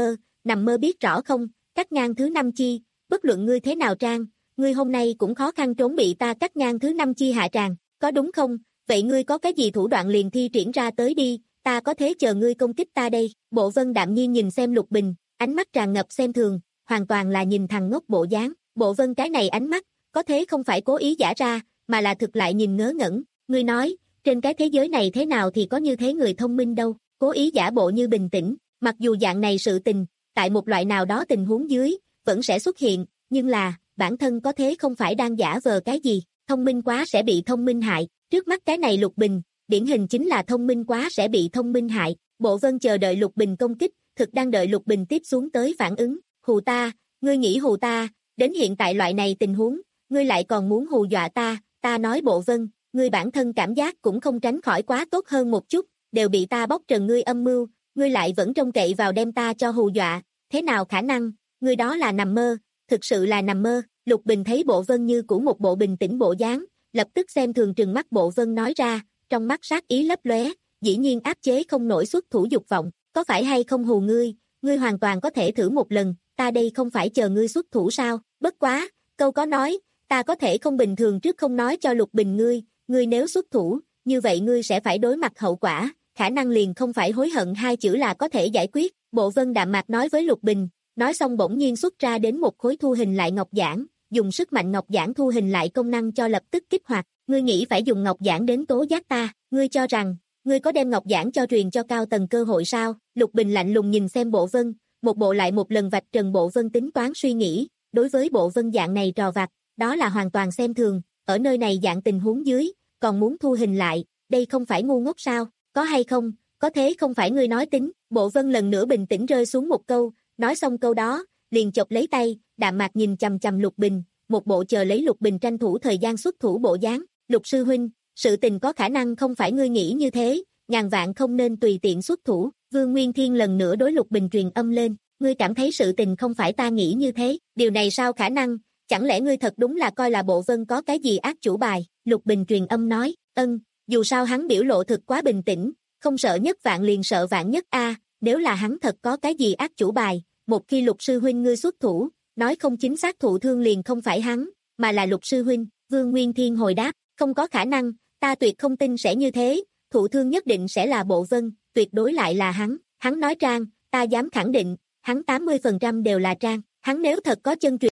nằm mơ biết rõ không, cắt ngang thứ năm chi, bất luận ngươi thế nào trang, ngươi hôm nay cũng khó khăn trốn bị ta cắt ngang thứ năm chi hạ tràng, có đúng không? Vậy ngươi có cái gì thủ đoạn liền thi triển ra tới đi, ta có thế chờ ngươi công kích ta đây. Bộ Vân đạm nhiên nhìn xem Lục Bình, ánh mắt tràn ngập xem thường, hoàn toàn là nhìn thằng ngốc bộ dáng. Bộ Vân cái này ánh mắt, có thế không phải cố ý giả ra, mà là thực lại nhìn ngớ ngẩn. Ngươi nói, trên cái thế giới này thế nào thì có như thế người thông minh đâu, cố ý giả bộ như bình tĩnh, mặc dù dạng này sự tình, tại một loại nào đó tình huống dưới, vẫn sẽ xuất hiện, nhưng là, bản thân có thế không phải đang giả vờ cái gì, thông minh quá sẽ bị thông minh hại, trước mắt cái này Lục Bình, điển hình chính là thông minh quá sẽ bị thông minh hại. Bộ Vân chờ đợi Lục Bình công kích, thực đang đợi Lục Bình tiếp xuống tới phản ứng. Hù ta, ngươi nghĩ hù ta, đến hiện tại loại này tình huống, ngươi lại còn muốn hù dọa ta, ta nói Bộ Vân, ngươi bản thân cảm giác cũng không tránh khỏi quá tốt hơn một chút, đều bị ta bóc trần ngươi âm mưu, ngươi lại vẫn trông cậy vào đem ta cho hù dọa, thế nào khả năng, ngươi đó là nằm mơ, thực sự là nằm mơ. Lục Bình thấy Bộ Vân như cũ một bộ bình tĩnh bộ dáng, lập tức xem thường trừng mắt Bộ Vân nói ra, trong mắt sát ý lấp lóe, dĩ nhiên áp chế không nổi xuất thủ dục vọng, có phải hay không hù ngươi, ngươi hoàn toàn có thể thử một lần, ta đây không phải chờ ngươi xuất thủ sao, bất quá, câu có nói, ta có thể không bình thường trước không nói cho Lục Bình ngươi, ngươi nếu xuất thủ, như vậy ngươi sẽ phải đối mặt hậu quả, khả năng liền không phải hối hận hai chữ là có thể giải quyết. Bộ Vân đạm mạc nói với Lục Bình, nói xong bỗng nhiên xuất ra đến một khối thu hình lại ngọc giản, dùng sức mạnh ngọc giản thu hình lại công năng cho lập tức kích hoạt, ngươi nghĩ phải dùng ngọc giản đến tố giác ta, ngươi cho rằng, ngươi có đem ngọc giản cho truyền cho cao tầng cơ hội sao? Lục Bình lạnh lùng nhìn xem Bộ Vân, một bộ lại một lần vạch trần Bộ Vân tính toán suy nghĩ, đối với Bộ Vân dạng này trò vặt, đó là hoàn toàn xem thường, ở nơi này dạng tình huống dưới, còn muốn thu hình lại, đây không phải ngu ngốc sao, có hay không, có thế không phải ngươi nói tính. Bộ Vân lần nữa bình tĩnh rơi xuống một câu, nói xong câu đó, liền chộp lấy tay, đạm mạc nhìn chằm chằm Lục Bình, một bộ chờ lấy Lục Bình tranh thủ thời gian xuất thủ bộ dáng. Lục sư huynh, sự tình có khả năng không phải ngươi nghĩ như thế, ngàn vạn không nên tùy tiện xuất thủ. Vương Nguyên Thiên lần nữa đối Lục Bình truyền âm lên, ngươi cảm thấy sự tình không phải ta nghĩ như thế, điều này sao khả năng, chẳng lẽ ngươi thật đúng là coi là Bộ Vân có cái gì ác chủ bài? Lục Bình truyền âm nói, ân, dù sao hắn biểu lộ thực quá bình tĩnh, không sợ nhất vạn liền sợ vạn nhất a, nếu là hắn thật có cái gì ác chủ bài, một khi Lục sư huynh ngươi xuất thủ, nói không chính xác thụ thương liền không phải hắn, mà là Lục sư huynh. Vương Nguyên Thiên hồi đáp, không có khả năng, ta tuyệt không tin sẽ như thế, thụ thương nhất định sẽ là Bộ Vân, tuyệt đối lại là hắn. Hắn nói trang, ta dám khẳng định, hắn tám mươi phần trăm đều là trang, hắn nếu thật có chân truyền.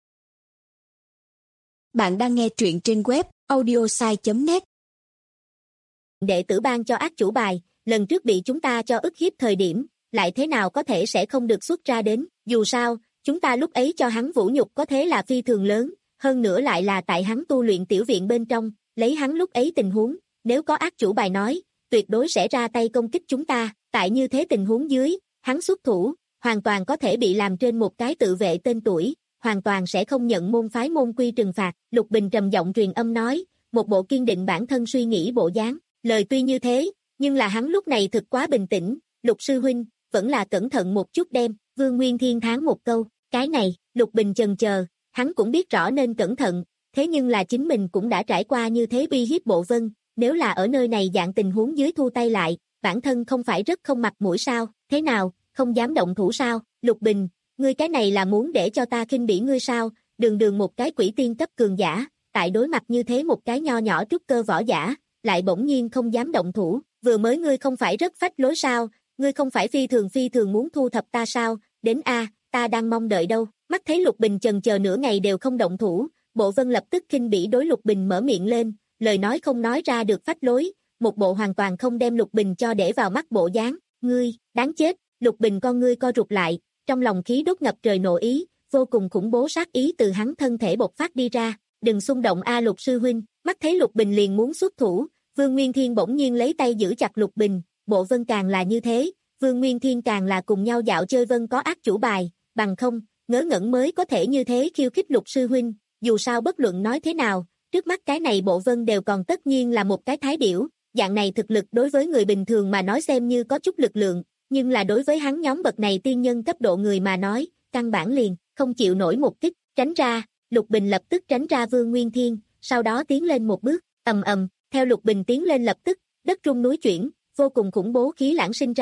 Bạn đang nghe truyện trên web audiosai chấm net. Đệ tử ban cho ác chủ bài, lần trước bị chúng ta cho ức hiếp thời điểm, lại thế nào có thể sẽ không được xuất ra đến, dù sao, chúng ta lúc ấy cho hắn vũ nhục có thế là phi thường lớn, hơn nữa lại là tại hắn tu luyện tiểu viện bên trong, lấy hắn lúc ấy tình huống, nếu có ác chủ bài nói, tuyệt đối sẽ ra tay công kích chúng ta, tại như thế tình huống dưới, hắn xuất thủ, hoàn toàn có thể bị làm trên một cái tự vệ tên tuổi, hoàn toàn sẽ không nhận môn phái môn quy trừng phạt. Lục Bình trầm giọng truyền âm nói, một bộ kiên định bản thân suy nghĩ bộ dáng, lời tuy như thế, nhưng là hắn lúc này thực quá bình tĩnh, Lục sư huynh, vẫn là cẩn thận một chút đem. Vương Nguyên Thiên thán một câu, cái này, Lục Bình chần chờ, hắn cũng biết rõ nên cẩn thận, thế nhưng là chính mình cũng đã trải qua như thế uy hiếp Bộ Vân, nếu là ở nơi này dạng tình huống dưới thu tay lại, bản thân không phải rất không mặt mũi sao, thế nào, không dám động thủ sao? Lục Bình, ngươi cái này là muốn để cho ta khinh bỉ ngươi sao? Đường đường một cái quỷ tiên cấp cường giả, tại đối mặt như thế một cái nho nhỏ trúc cơ võ giả, lại bỗng nhiên không dám động thủ, vừa mới ngươi không phải rất phách lối sao, ngươi không phải phi thường phi thường muốn thu thập ta sao, đến a, ta đang mong đợi đâu. Mắt thấy Lục Bình chần chờ nửa ngày đều không động thủ, Bộ Vân lập tức khinh bỉ đối Lục Bình mở miệng lên, lời nói không nói ra được phách lối, một bộ hoàn toàn không đem Lục Bình cho để vào mắt bộ dáng, ngươi, đáng chết. Lục Bình con ngươi co rụt lại, trong lòng khí đốt ngập trời nộ ý, vô cùng khủng bố sát ý từ hắn thân thể bộc phát đi ra, đừng xung động a Lục sư huynh. Mắt thấy Lục Bình liền muốn xuất thủ, Vương Nguyên Thiên bỗng nhiên lấy tay giữ chặt Lục Bình, Bộ Vân càng là như thế, Vương Nguyên Thiên càng là cùng nhau dạo chơi Vân có ác chủ bài, bằng không, ngớ ngẩn mới có thể như thế khiêu khích Lục sư huynh, dù sao bất luận nói thế nào, trước mắt cái này Bộ Vân đều còn tất nhiên là một cái thái điểu, dạng này thực lực đối với người bình thường mà nói xem như có chút lực lượng, nhưng là đối với hắn nhóm bậc này tiên nhân cấp độ người mà nói, căn bản liền, không chịu nổi một kích, tránh ra. Lục Bình lập tức tránh ra Vương Nguyên Thiên, sau đó tiến lên một bước, ầm ầm, theo Lục Bình tiến lên lập tức, đất rung núi chuyển, vô cùng khủng bố khí lãng sinh ra,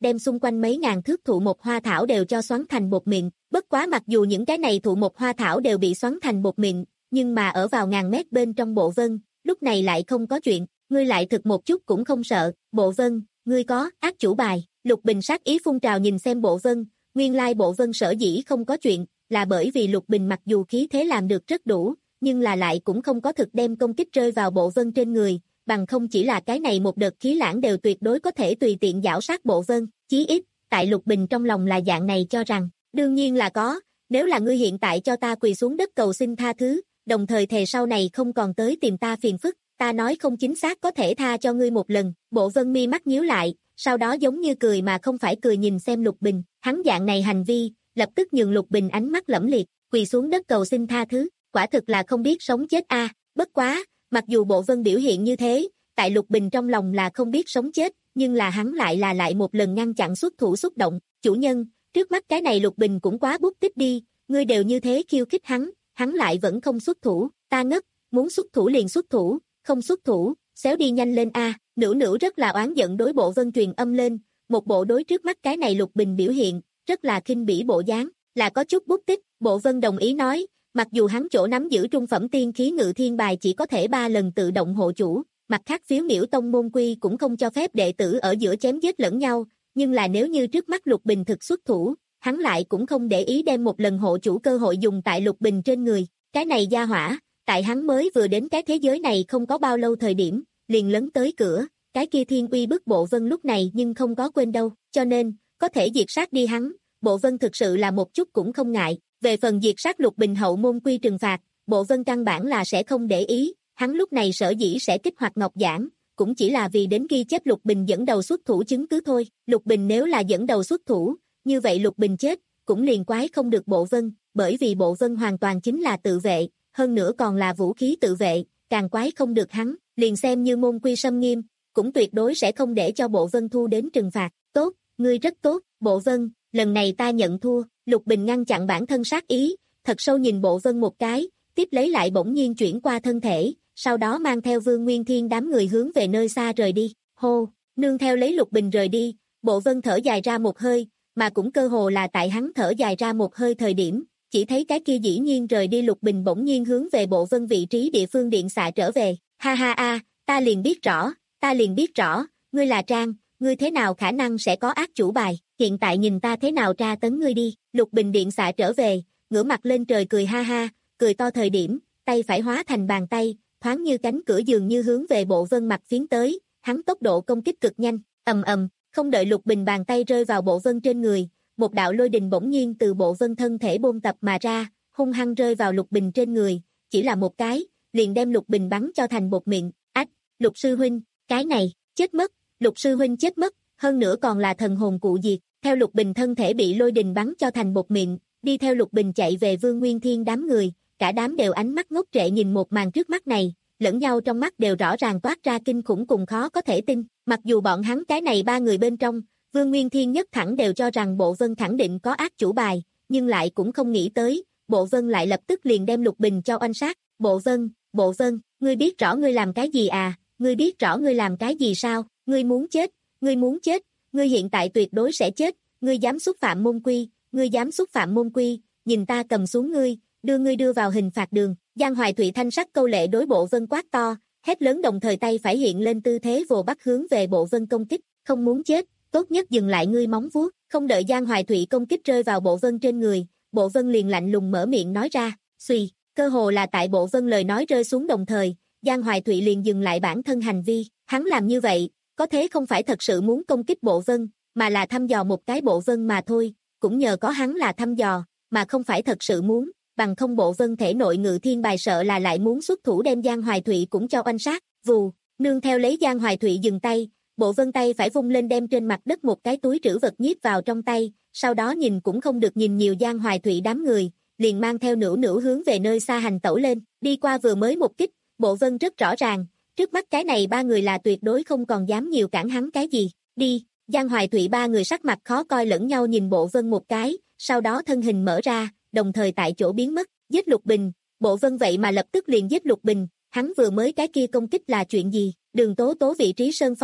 đem xung quanh mấy ngàn thước thụ một hoa thảo đều cho xoắn thành bột mịn, bất quá mặc dù những cái này thụ một hoa thảo đều bị xoắn thành bột mịn, nhưng mà ở vào ngàn mét bên trong Bộ Vân, lúc này lại không có chuyện, ngươi lại thực một chút cũng không sợ, Bộ Vân, ngươi có ác chủ bài, Lục Bình sát ý phun trào nhìn xem Bộ Vân, nguyên lai Bộ Vân sở dĩ không có chuyện, là bởi vì Lục Bình mặc dù khí thế làm được rất đủ, nhưng là lại cũng không có thực đem công kích rơi vào Bộ Vân trên người, bằng không chỉ là cái này một đợt khí lãng đều tuyệt đối có thể tùy tiện giảo sát Bộ Vân, chí ít, tại Lục Bình trong lòng là dạng này cho rằng, đương nhiên là có, nếu là ngươi hiện tại cho ta quỳ xuống đất cầu xin tha thứ, đồng thời thề sau này không còn tới tìm ta phiền phức, ta nói không chính xác có thể tha cho ngươi một lần, Bộ Vân mi mắt nhíu lại, sau đó giống như cười mà không phải cười nhìn xem Lục Bình, hắn dạng này hành vi, lập tức nhường Lục Bình ánh mắt lẫm liệt, quỳ xuống đất cầu xin tha thứ, quả thực là không biết sống chết a, bất quá, mặc dù Bộ Vân biểu hiện như thế, tại Lục Bình trong lòng là không biết sống chết, nhưng là hắn lại là lại một lần ngăn chặn xuất thủ xúc động, chủ nhân, trước mắt cái này Lục Bình cũng quá bút tích đi, ngươi đều như thế khiêu khích hắn, hắn lại vẫn không xuất thủ, ta ngất, muốn xuất thủ liền xuất thủ, không xuất thủ, xéo đi nhanh lên a, Nữu Nữu rất là oán giận đối Bộ Vân truyền âm lên, một bộ đối trước mắt cái này Lục Bình biểu hiện, rất là khinh bỉ bộ dáng, là có chút bút tích, Bộ Vân đồng ý nói, mặc dù hắn chỗ nắm giữ trung phẩm tiên khí ngự thiên bài chỉ có thể ba lần tự động hộ chủ, mặt khác phiếu miểu tông môn quy cũng không cho phép đệ tử ở giữa chém giết lẫn nhau, nhưng là nếu như trước mắt Lục Bình thực xuất thủ, hắn lại cũng không để ý đem một lần hộ chủ cơ hội dùng tại Lục Bình trên người, cái này gia hỏa, tại hắn mới vừa đến cái thế giới này không có bao lâu thời điểm, liền lấn tới cửa, cái kia thiên uy bức Bộ Vân lúc này nhưng không có quên đâu, cho nên, có thể diệt sát đi hắn, Bộ Vân thực sự là một chút cũng không ngại, về phần diệt sát Lục Bình hậu môn quy trừng phạt, Bộ Vân căn bản là sẽ không để ý, hắn lúc này sở dĩ sẽ kích hoạt Ngọc Giảng, cũng chỉ là vì đến ghi chép Lục Bình dẫn đầu xuất thủ chứng cứ thôi, Lục Bình nếu là dẫn đầu xuất thủ, như vậy Lục Bình chết, cũng liền quái không được Bộ Vân, bởi vì Bộ Vân hoàn toàn chính là tự vệ, hơn nữa còn là vũ khí tự vệ, càng quái không được hắn, liền xem như môn quy xâm nghiêm, cũng tuyệt đối sẽ không để cho Bộ Vân thu đến trừng phạt, tốt, ngươi rất tốt, Bộ Vân, lần này ta nhận thua, Lục Bình ngăn chặn bản thân sát ý, thật sâu nhìn Bộ Vân một cái, tiếp lấy lại bỗng nhiên chuyển qua thân thể, sau đó mang theo Vương Nguyên Thiên đám người hướng về nơi xa rời đi, hô, nương theo lấy Lục Bình rời đi, Bộ Vân thở dài ra một hơi, mà cũng cơ hồ là tại hắn thở dài ra một hơi thời điểm, chỉ thấy cái kia dĩ nhiên rời đi Lục Bình bỗng nhiên hướng về Bộ Vân vị trí địa phương điện xạ trở về, ha ha a, ta liền biết rõ, ta liền biết rõ, ngươi là Trang, ngươi thế nào khả năng sẽ có ác chủ bài, hiện tại nhìn ta thế nào tra tấn ngươi đi, Lục Bình điện xạ trở về, ngửa mặt lên trời cười ha ha, cười to thời điểm, tay phải hóa thành bàn tay, thoáng như cánh cửa dường như hướng về Bộ Vân mặt phiến tới, hắn tốc độ công kích cực nhanh, ầm ầm, không đợi Lục Bình bàn tay rơi vào Bộ Vân trên người, một đạo lôi đình bỗng nhiên từ Bộ Vân thân thể bôn tập mà ra, hung hăng rơi vào Lục Bình trên người, chỉ là một cái, liền đem Lục Bình bắn cho thành bột mịn, ách, Lục sư huynh, cái này, chết mất, Lục sư huynh chết mất, hơn nữa còn là thần hồn cụ diệt, theo Lục Bình thân thể bị lôi đình bắn cho thành bột mịn, đi theo Lục Bình chạy về Vương Nguyên Thiên đám người, cả đám đều ánh mắt ngốc trệ nhìn một màn trước mắt này, lẫn nhau trong mắt đều rõ ràng toát ra kinh khủng cùng khó có thể tin, mặc dù bọn hắn cái này ba người bên trong, Vương Nguyên Thiên nhất thẳng đều cho rằng Bộ Vân khẳng định có ác chủ bài, nhưng lại cũng không nghĩ tới, Bộ Vân lại lập tức liền đem Lục Bình cho oanh sát, Bộ Vân, Bộ Vân, ngươi biết rõ ngươi làm cái gì à, ngươi biết rõ ngươi làm cái gì sao, ngươi muốn chết, ngươi muốn chết, ngươi hiện tại tuyệt đối sẽ chết, ngươi dám xúc phạm môn quy, ngươi dám xúc phạm môn quy, nhìn ta cầm xuống ngươi, đưa ngươi đưa vào hình phạt đường, Giang Hoài Thụy thanh sắc câu lệ đối Bộ Vân quát to, hét lớn đồng thời tay phải hiện lên tư thế vồ bắt hướng về Bộ Vân công kích, không muốn chết, tốt nhất dừng lại ngươi móng vuốt, không đợi Giang Hoài Thụy công kích rơi vào Bộ Vân trên người, Bộ Vân liền lạnh lùng mở miệng nói ra, suy, cơ hồ là tại Bộ Vân lời nói rơi xuống đồng thời, Giang Hoài Thụy liền dừng lại bản thân hành vi, hắn làm như vậy, có thế không phải thật sự muốn công kích Bộ Vân, mà là thăm dò một cái Bộ Vân mà thôi, cũng nhờ có hắn là thăm dò, mà không phải thật sự muốn, bằng không Bộ Vân thể nội ngự thiên bài sợ là lại muốn xuất thủ đem Giang Hoài Thụy cũng cho oanh sát, vù, nương theo lấy Giang Hoài Thụy dừng tay, Bộ Vân tay phải vung lên đem trên mặt đất một cái túi trữ vật nhiếp vào trong tay, sau đó nhìn cũng không được nhìn nhiều Giang Hoài Thụy đám người, liền mang theo Nữu Nữu hướng về nơi xa hành tẩu lên, đi qua vừa mới một kích, Bộ Vân rất rõ ràng, trước mắt cái này ba người là tuyệt đối không còn dám nhiều cản hắn cái gì, đi, Giang Hoài Thụy ba người sắc mặt khó coi lẫn nhau nhìn Bộ Vân một cái, sau đó thân hình mở ra, đồng thời tại chỗ biến mất, giết Lục Bình, Bộ Vân vậy mà lập tức liền giết Lục Bình, hắn vừa mới cái kia công kích là chuyện gì, Đường Tố Tố vị trí sơn phong,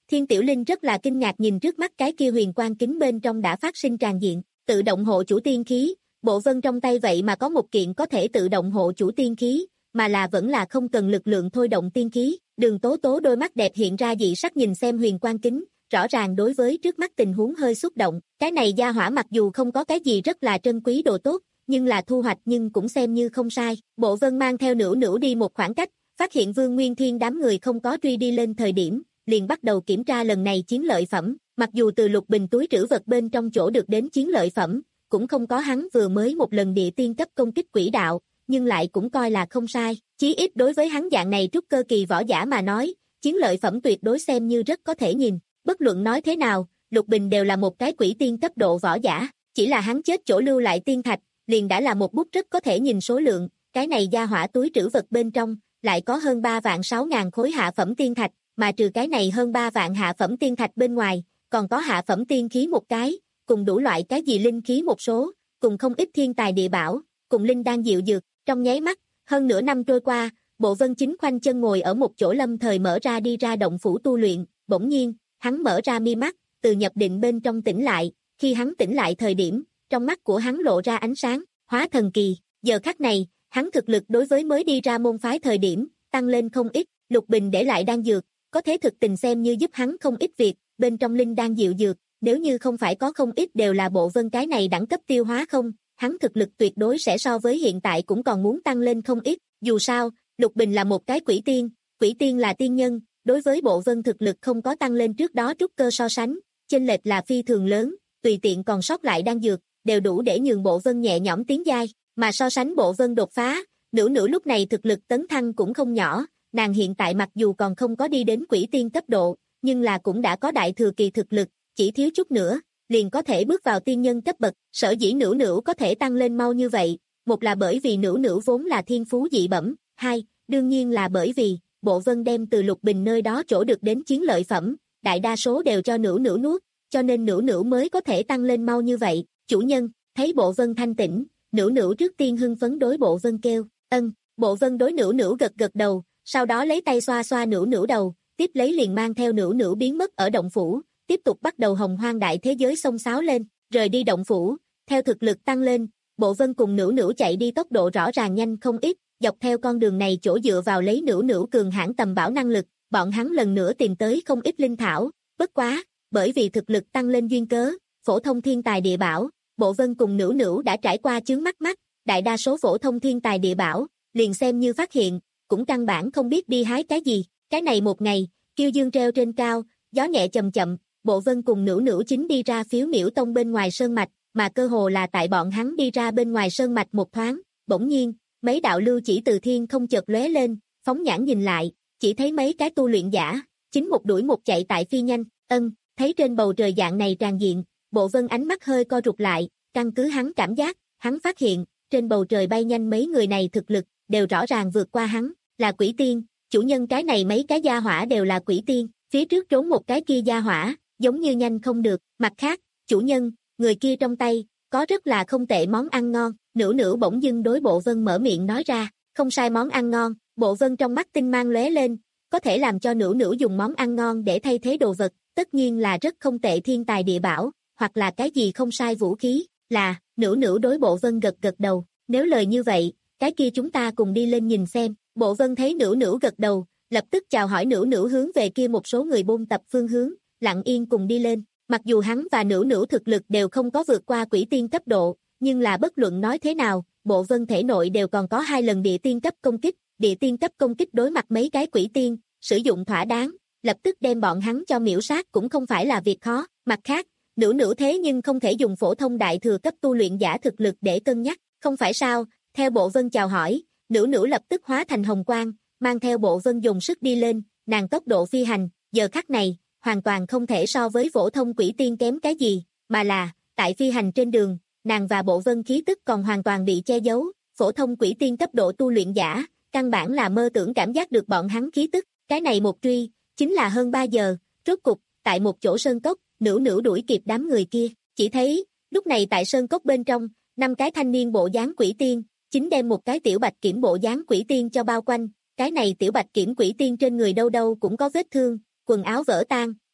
Thiên Tiểu Linh rất là kinh ngạc nhìn trước mắt cái kia huyền quang kính bên trong đã phát sinh tràn diện, tự động hộ chủ tiên khí, Bộ Vân trong tay vậy mà có một kiện có thể tự động hộ chủ tiên khí, mà là vẫn là không cần lực lượng thôi động tiên khí. Đường Tố Tố đôi mắt đẹp hiện ra dị sắc nhìn xem huyền quang kính, rõ ràng đối với trước mắt tình huống hơi xúc động, cái này gia hỏa mặc dù không có cái gì rất là trân quý đồ tốt, nhưng là thu hoạch nhưng cũng xem như không sai. Bộ Vân mang theo Nữu Nữu đi một khoảng cách, phát hiện Vương Nguyên Thiên đám người không có truy đi lên thời điểm, liền bắt đầu kiểm tra lần này chiến lợi phẩm, mặc dù từ Lục Bình túi trữ vật bên trong chỗ được đến chiến lợi phẩm, cũng không có hắn vừa mới một lần địa tiên cấp công kích quỹ đạo, nhưng lại cũng coi là không sai, chí ít đối với hắn dạng này trúc cơ kỳ võ giả mà nói, chiến lợi phẩm tuyệt đối xem như rất có thể nhìn. Bất luận nói thế nào, Lục Bình đều là một cái quỷ tiên cấp độ võ giả, chỉ là hắn chết chỗ lưu lại tiên thạch, liền đã là một bút rất có thể nhìn số lượng, cái này gia hỏa túi trữ vật bên trong, lại có hơn ba vạn sáu ngàn khối hạ phẩm tiên thạch, mà trừ cái này hơn ba vạn hạ phẩm tiên thạch bên ngoài, còn có hạ phẩm tiên khí một cái, cùng đủ loại cái gì linh khí một số, cùng không ít thiên tài địa bảo, cùng linh đan diệu dược, trong nháy mắt, hơn nửa năm trôi qua, Bộ Vân chính khoanh chân ngồi ở một chỗ lâm thời mở ra đi ra động phủ tu luyện, bỗng nhiên, hắn mở ra mi mắt, từ nhập định bên trong tỉnh lại, khi hắn tỉnh lại thời điểm, trong mắt của hắn lộ ra ánh sáng, hóa thần kỳ, giờ khắc này, hắn thực lực đối với mới đi ra môn phái thời điểm, tăng lên không ít, Lục Bình để lại đan dược, có thể thực tình xem như giúp hắn không ít việc, bên trong linh đan diệu dược, nếu như không phải có không ít đều là Bộ Vân cái này đẳng cấp tiêu hóa không, hắn thực lực tuyệt đối sẽ so với hiện tại cũng còn muốn tăng lên không ít, dù sao, Lục Bình là một cái quỷ tiên, quỷ tiên là tiên nhân, đối với Bộ Vân thực lực không có tăng lên trước đó trúc cơ so sánh, chênh lệch là phi thường lớn, tùy tiện còn sót lại đan dược, đều đủ để nhường Bộ Vân nhẹ nhõm tiến giai, mà so sánh Bộ Vân đột phá, Nữu Nữu lúc này thực lực tấn thăng cũng không nhỏ, nàng hiện tại mặc dù còn không có đi đến quỷ tiên cấp độ, nhưng là cũng đã có đại thừa kỳ thực lực, chỉ thiếu chút nữa, liền có thể bước vào tiên nhân cấp bậc, sở dĩ Nữu Nữu có thể tăng lên mau như vậy, một là bởi vì Nữu Nữu vốn là thiên phú dị bẩm, hai, đương nhiên là bởi vì, Bộ Vân đem từ Lục Bình nơi đó chỗ được đến chiến lợi phẩm, đại đa số đều cho Nữu Nữu nuốt, cho nên Nữu Nữu mới có thể tăng lên mau như vậy, chủ nhân, thấy Bộ Vân thanh tĩnh, Nữu Nữu trước tiên hưng phấn đối Bộ Vân kêu, ân, Bộ Vân đối Nữu Nữu gật gật đầu, sau đó lấy tay xoa xoa Nữu Nữu đầu, tiếp lấy liền mang theo Nữu Nữu biến mất ở động phủ, tiếp tục bắt đầu hồng hoang đại thế giới xông xáo lên, rời đi động phủ, theo thực lực tăng lên, Bộ Vân cùng Nữu Nữu chạy đi tốc độ rõ ràng nhanh không ít, dọc theo con đường này chỗ dựa vào lấy Nữu Nữu cường hãn tầm bảo năng lực, bọn hắn lần nữa tìm tới không ít linh thảo, bất quá, bởi vì thực lực tăng lên duyên cớ, phổ thông thiên tài địa bảo, Bộ Vân cùng Nữu Nữu đã trải qua chướng mắt mắt, đại đa số phổ thông thiên tài địa bảo, liền xem như phát hiện, cũng căn bản không biết đi hái cái gì, cái này một ngày, kiêu dương treo trên cao, gió nhẹ chậm chậm, Bộ Vân cùng Nữu Nữu chính đi ra phiếu miễu tông bên ngoài sơn mạch, mà cơ hồ là tại bọn hắn đi ra bên ngoài sơn mạch một thoáng, bỗng nhiên, mấy đạo lưu chỉ từ thiên không chợt lóe lên, phóng nhãn nhìn lại, chỉ thấy mấy cái tu luyện giả, chính một đuổi một chạy tại phi nhanh, ân, thấy trên bầu trời dạng này tràn diện, Bộ Vân ánh mắt hơi co rụt lại, căn cứ hắn cảm giác, hắn phát hiện, trên bầu trời bay nhanh mấy người này thực lực, đều rõ ràng vượt qua hắn, là quỷ tiên, chủ nhân cái này mấy cái gia hỏa đều là quỷ tiên, phía trước trốn một cái kia gia hỏa, giống như nhanh không được, mặt khác, chủ nhân, người kia trong tay, có rất là không tệ món ăn ngon, Nữu Nữu bỗng dưng đối Bộ Vân mở miệng nói ra, không sai món ăn ngon, Bộ Vân trong mắt tinh mang lóe lên, có thể làm cho Nữu Nữu dùng món ăn ngon để thay thế đồ vật, tất nhiên là rất không tệ thiên tài địa bảo, hoặc là cái gì không sai vũ khí, là, Nữu Nữu đối Bộ Vân gật gật đầu, nếu lời như vậy, cái kia chúng ta cùng đi lên nhìn xem, Bộ Vân thấy Nữu Nữu gật đầu, lập tức chào hỏi Nữu Nữu hướng về kia một số người buôn tập phương hướng, lặng yên cùng đi lên, mặc dù hắn và Nữu Nữu thực lực đều không có vượt qua quỷ tiên cấp độ, nhưng là bất luận nói thế nào, Bộ Vân thể nội đều còn có hai lần địa tiên cấp công kích, địa tiên cấp công kích đối mặt mấy cái quỷ tiên, sử dụng thỏa đáng, lập tức đem bọn hắn cho miễu sát cũng không phải là việc khó, mặt khác, Nữu Nữu thế nhưng không thể dùng phổ thông đại thừa cấp tu luyện giả thực lực để cân nhắc, không phải sao, theo Bộ Vân chào hỏi, Nữu Nữu lập tức hóa thành hồng quang, mang theo Bộ Vân dùng sức đi lên, nàng tốc độ phi hành, giờ khắc này, hoàn toàn không thể so với phổ thông quỷ tiên kém cái gì, mà là, tại phi hành trên đường, nàng và Bộ Vân khí tức còn hoàn toàn bị che giấu, phổ thông quỷ tiên cấp độ tu luyện giả, căn bản là mơ tưởng cảm giác được bọn hắn khí tức, cái này một truy, chính là hơn ba giờ, rốt cục, tại một chỗ sơn cốc, Nữu Nữu đuổi kịp đám người kia, chỉ thấy, lúc này tại sơn cốc bên trong, năm cái thanh niên bộ dáng quỷ tiên, chính đem một cái tiểu bạch kiểm bộ dáng quỷ tiên cho bao quanh, cái này tiểu bạch kiểm quỷ tiên trên người đâu đâu cũng có vết thương, quần áo vỡ tan,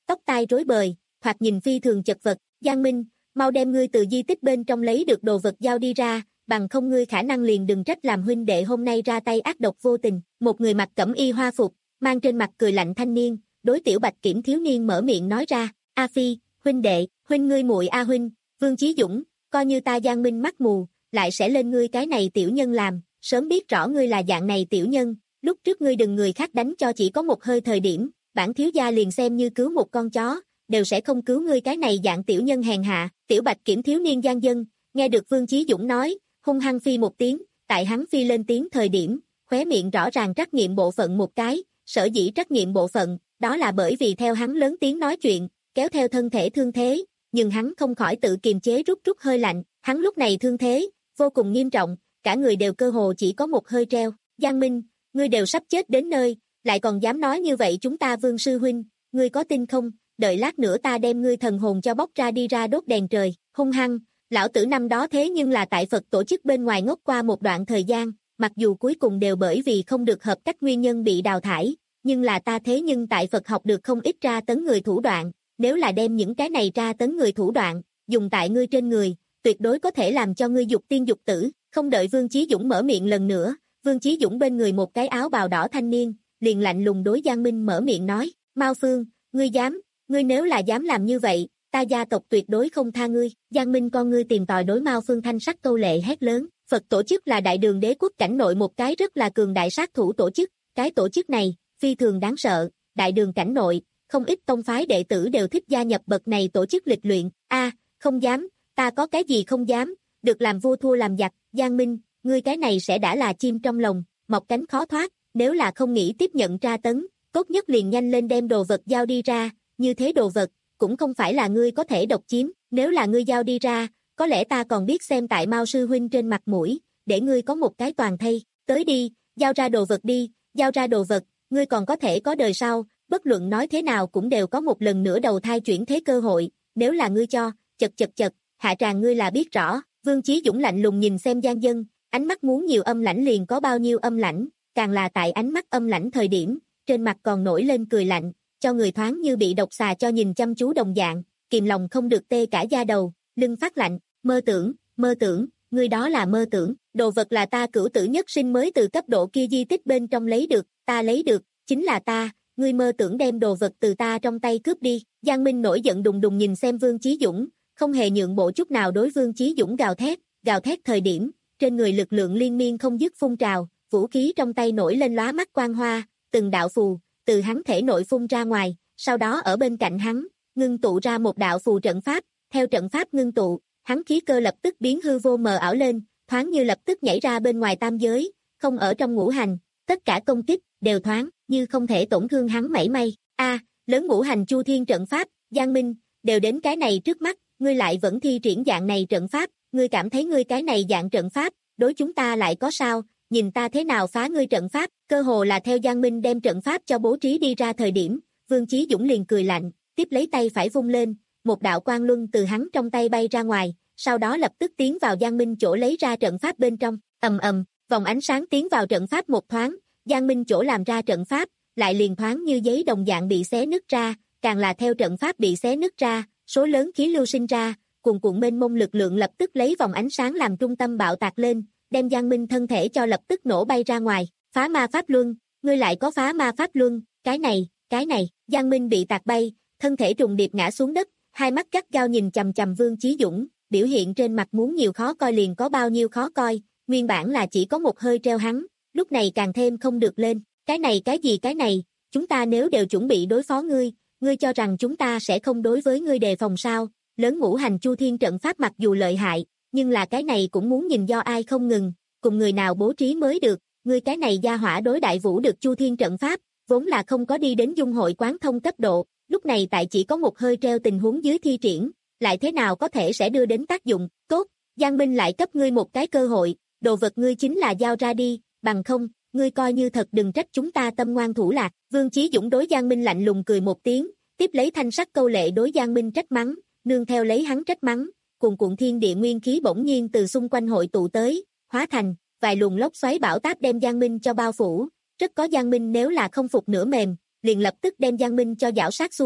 tóc tai rối bời, thoạt nhìn phi thường chật vật. Giang Minh, mau đem ngươi từ di tích bên trong lấy được đồ vật giao đi ra, bằng không ngươi khả năng liền đừng trách làm huynh đệ hôm nay ra tay ác độc vô tình. Một người mặc cẩm y hoa phục, mang trên mặt cười lạnh thanh niên, đối Tiểu Bạch Kiểm thiếu niên mở miệng nói ra, A Phi, huynh đệ, huynh ngươi muội A huynh, Vương Chí Dũng, coi như ta Giang Minh mắt mù, lại sẽ lên ngươi cái này tiểu nhân làm, sớm biết rõ ngươi là dạng này tiểu nhân, lúc trước ngươi đừng người khác đánh cho chỉ có một hơi thời điểm, bản thiếu gia liền xem như cứu một con chó, đều sẽ không cứu ngươi cái này dạng tiểu nhân hèn hạ. Tiểu Bạch Kiểm thiếu niên Giang Dân, nghe được Vương Chí Dũng nói, hung hăng phi một tiếng, tại hắn phi lên tiếng thời điểm, khóe miệng rõ ràng trắc nghiệm bộ phận một cái, sở dĩ trắc nghiệm bộ phận, đó là bởi vì theo hắn lớn tiếng nói chuyện, kéo theo thân thể thương thế, nhưng hắn không khỏi tự kiềm chế rút rút hơi lạnh, hắn lúc này thương thế, vô cùng nghiêm trọng, cả người đều cơ hồ chỉ có một hơi treo. Giang Minh, ngươi đều sắp chết đến nơi, lại còn dám nói như vậy chúng ta Vương sư huynh, ngươi có tin không, đợi lát nữa ta đem ngươi thần hồn cho bóc ra đi ra đốt đèn trời. Hung hăng, lão tử năm đó thế nhưng là tại Phật tổ chức bên ngoài ngốc qua một đoạn thời gian, mặc dù cuối cùng đều bởi vì không được hợp cách nguyên nhân bị đào thải, nhưng là ta thế nhưng tại Phật học được không ít tra tấn người thủ đoạn, nếu là đem những cái này tra tấn người thủ đoạn, dùng tại ngươi trên người, tuyệt đối có thể làm cho ngươi dục tiên dục tử. Không đợi Vương Chí Dũng mở miệng lần nữa, Vương Chí Dũng bên người một cái áo bào đỏ thanh niên, liền lạnh lùng đối Giang Minh mở miệng nói, Mao Phương, ngươi dám, ngươi nếu là dám làm như vậy, ta gia tộc tuyệt đối không tha ngươi. Giang Minh con ngươi tìm tòi đối Mao Phương thanh sắc câu lệ hét lớn, Phật tổ chức là đại đường đế quốc cảnh nội một cái rất là cường đại sát thủ tổ chức, cái tổ chức này, phi thường đáng sợ, đại đường cảnh nội, không ít tông phái đệ tử đều thích gia nhập bậc này tổ chức lịch luyện. A, không dám, ta có cái gì không dám, được làm vua thua làm giặc. Giang Minh, ngươi cái này sẽ đã là chim trong lồng, mọc cánh khó thoát, nếu là không nghĩ tiếp nhận tra tấn, tốt nhất liền nhanh lên đem đồ vật giao đi ra, như thế đồ vật, cũng không phải là ngươi có thể độc chiếm, nếu là ngươi giao đi ra, có lẽ ta còn biết xem tại Mao sư huynh trên mặt mũi, để ngươi có một cái toàn thây, tới đi, giao ra đồ vật đi, giao ra đồ vật, ngươi còn có thể có đời sau, bất luận nói thế nào cũng đều có một lần nữa đầu thai chuyển thế cơ hội, nếu là ngươi cho, chật chật chật, hạ tràng ngươi là biết rõ. Vương Chí Dũng lạnh lùng nhìn xem Giang Dân, ánh mắt muốn nhiều âm lãnh liền có bao nhiêu âm lãnh, càng là tại ánh mắt âm lãnh thời điểm, trên mặt còn nổi lên cười lạnh, cho người thoáng như bị độc xà cho nhìn chăm chú đồng dạng, kìm lòng không được tê cả da đầu, lưng phát lạnh, mơ tưởng, mơ tưởng, ngươi đó là mơ tưởng, đồ vật là ta cửu tử nhất sinh mới từ cấp độ kia di tích bên trong lấy được, ta lấy được, chính là ta, ngươi mơ tưởng đem đồ vật từ ta trong tay cướp đi. Giang Minh nổi giận đùng đùng nhìn xem Vương Chí Dũng, không hề nhượng bộ chút nào đối Vương Chí Dũng gào thét, gào thét thời điểm, trên người lực lượng liên miên không dứt phun trào, vũ khí trong tay nổi lên lóa mắt quang hoa, từng đạo phù, từ hắn thể nội phun ra ngoài, sau đó ở bên cạnh hắn, ngưng tụ ra một đạo phù trận pháp, theo trận pháp ngưng tụ, hắn khí cơ lập tức biến hư vô mờ ảo lên, thoáng như lập tức nhảy ra bên ngoài tam giới, không ở trong ngũ hành, tất cả công kích, đều thoáng, như không thể tổn thương hắn mảy may. A, lớn ngũ hành chu thiên trận pháp, Giang Minh, đều đến cái này trước mắt, ngươi lại vẫn thi triển dạng này trận pháp, ngươi cảm thấy ngươi cái này dạng trận pháp, đối chúng ta lại có sao, nhìn ta thế nào phá ngươi trận pháp, cơ hồ là theo Giang Minh đem trận pháp cho bố trí đi ra thời điểm, Vương Chí Dũng liền cười lạnh, tiếp lấy tay phải vung lên, một đạo quang luân từ hắn trong tay bay ra ngoài, sau đó lập tức tiến vào Giang Minh chỗ lấy ra trận pháp bên trong, ầm ầm, vòng ánh sáng tiến vào trận pháp một thoáng, Giang Minh chỗ làm ra trận pháp, lại liền thoáng như giấy đồng dạng bị xé nứt ra, càng là theo trận pháp bị xé nứt ra, số lớn khí lưu sinh ra, cuồn cuộn mênh mông lực lượng lập tức lấy vòng ánh sáng làm trung tâm bạo tạc lên, đem Giang Minh thân thể cho lập tức nổ bay ra ngoài. Phá ma pháp luân, ngươi lại có phá ma pháp luân, cái này, cái này, Giang Minh bị tạc bay, thân thể trùng điệp ngã xuống đất, hai mắt gắt gao nhìn chằm chằm Vương Chí Dũng, biểu hiện trên mặt muốn nhiều khó coi liền có bao nhiêu khó coi, nguyên bản là chỉ có một hơi treo hắn, lúc này càng thêm không được lên, cái này cái gì cái này, chúng ta nếu đều chuẩn bị đối phó ngươi, ngươi cho rằng chúng ta sẽ không đối với ngươi đề phòng sao? Lớn ngũ hành chu thiên trận pháp mặc dù lợi hại, nhưng là cái này cũng muốn nhìn do ai không ngừng, cùng người nào bố trí mới được, ngươi cái này gia hỏa đối đại vũ được chu thiên trận pháp, vốn là không có đi đến dung hội quán thông cấp độ, lúc này tại chỉ có một hơi treo tình huống dưới thi triển, lại thế nào có thể sẽ đưa đến tác dụng, tốt, Giang Minh lại cấp ngươi một cái cơ hội, đồ vật ngươi chính là giao ra đi, bằng không, ngươi coi như thật đừng trách chúng ta tâm ngoan thủ lạc. Vương Chí Dũng đối Giang Minh lạnh lùng cười một tiếng, tiếp lấy thanh sắc câu lệ đối Giang Minh trách mắng, nương theo lấy hắn trách mắng, cuồn cuộn thiên địa nguyên khí bỗng nhiên từ xung quanh hội tụ tới, hóa thành vài luồng lốc xoáy bão táp đem Giang Minh cho bao phủ, rất có Giang Minh nếu là không phục nửa mềm, liền lập tức đem Giang Minh cho giảo sát xu thế.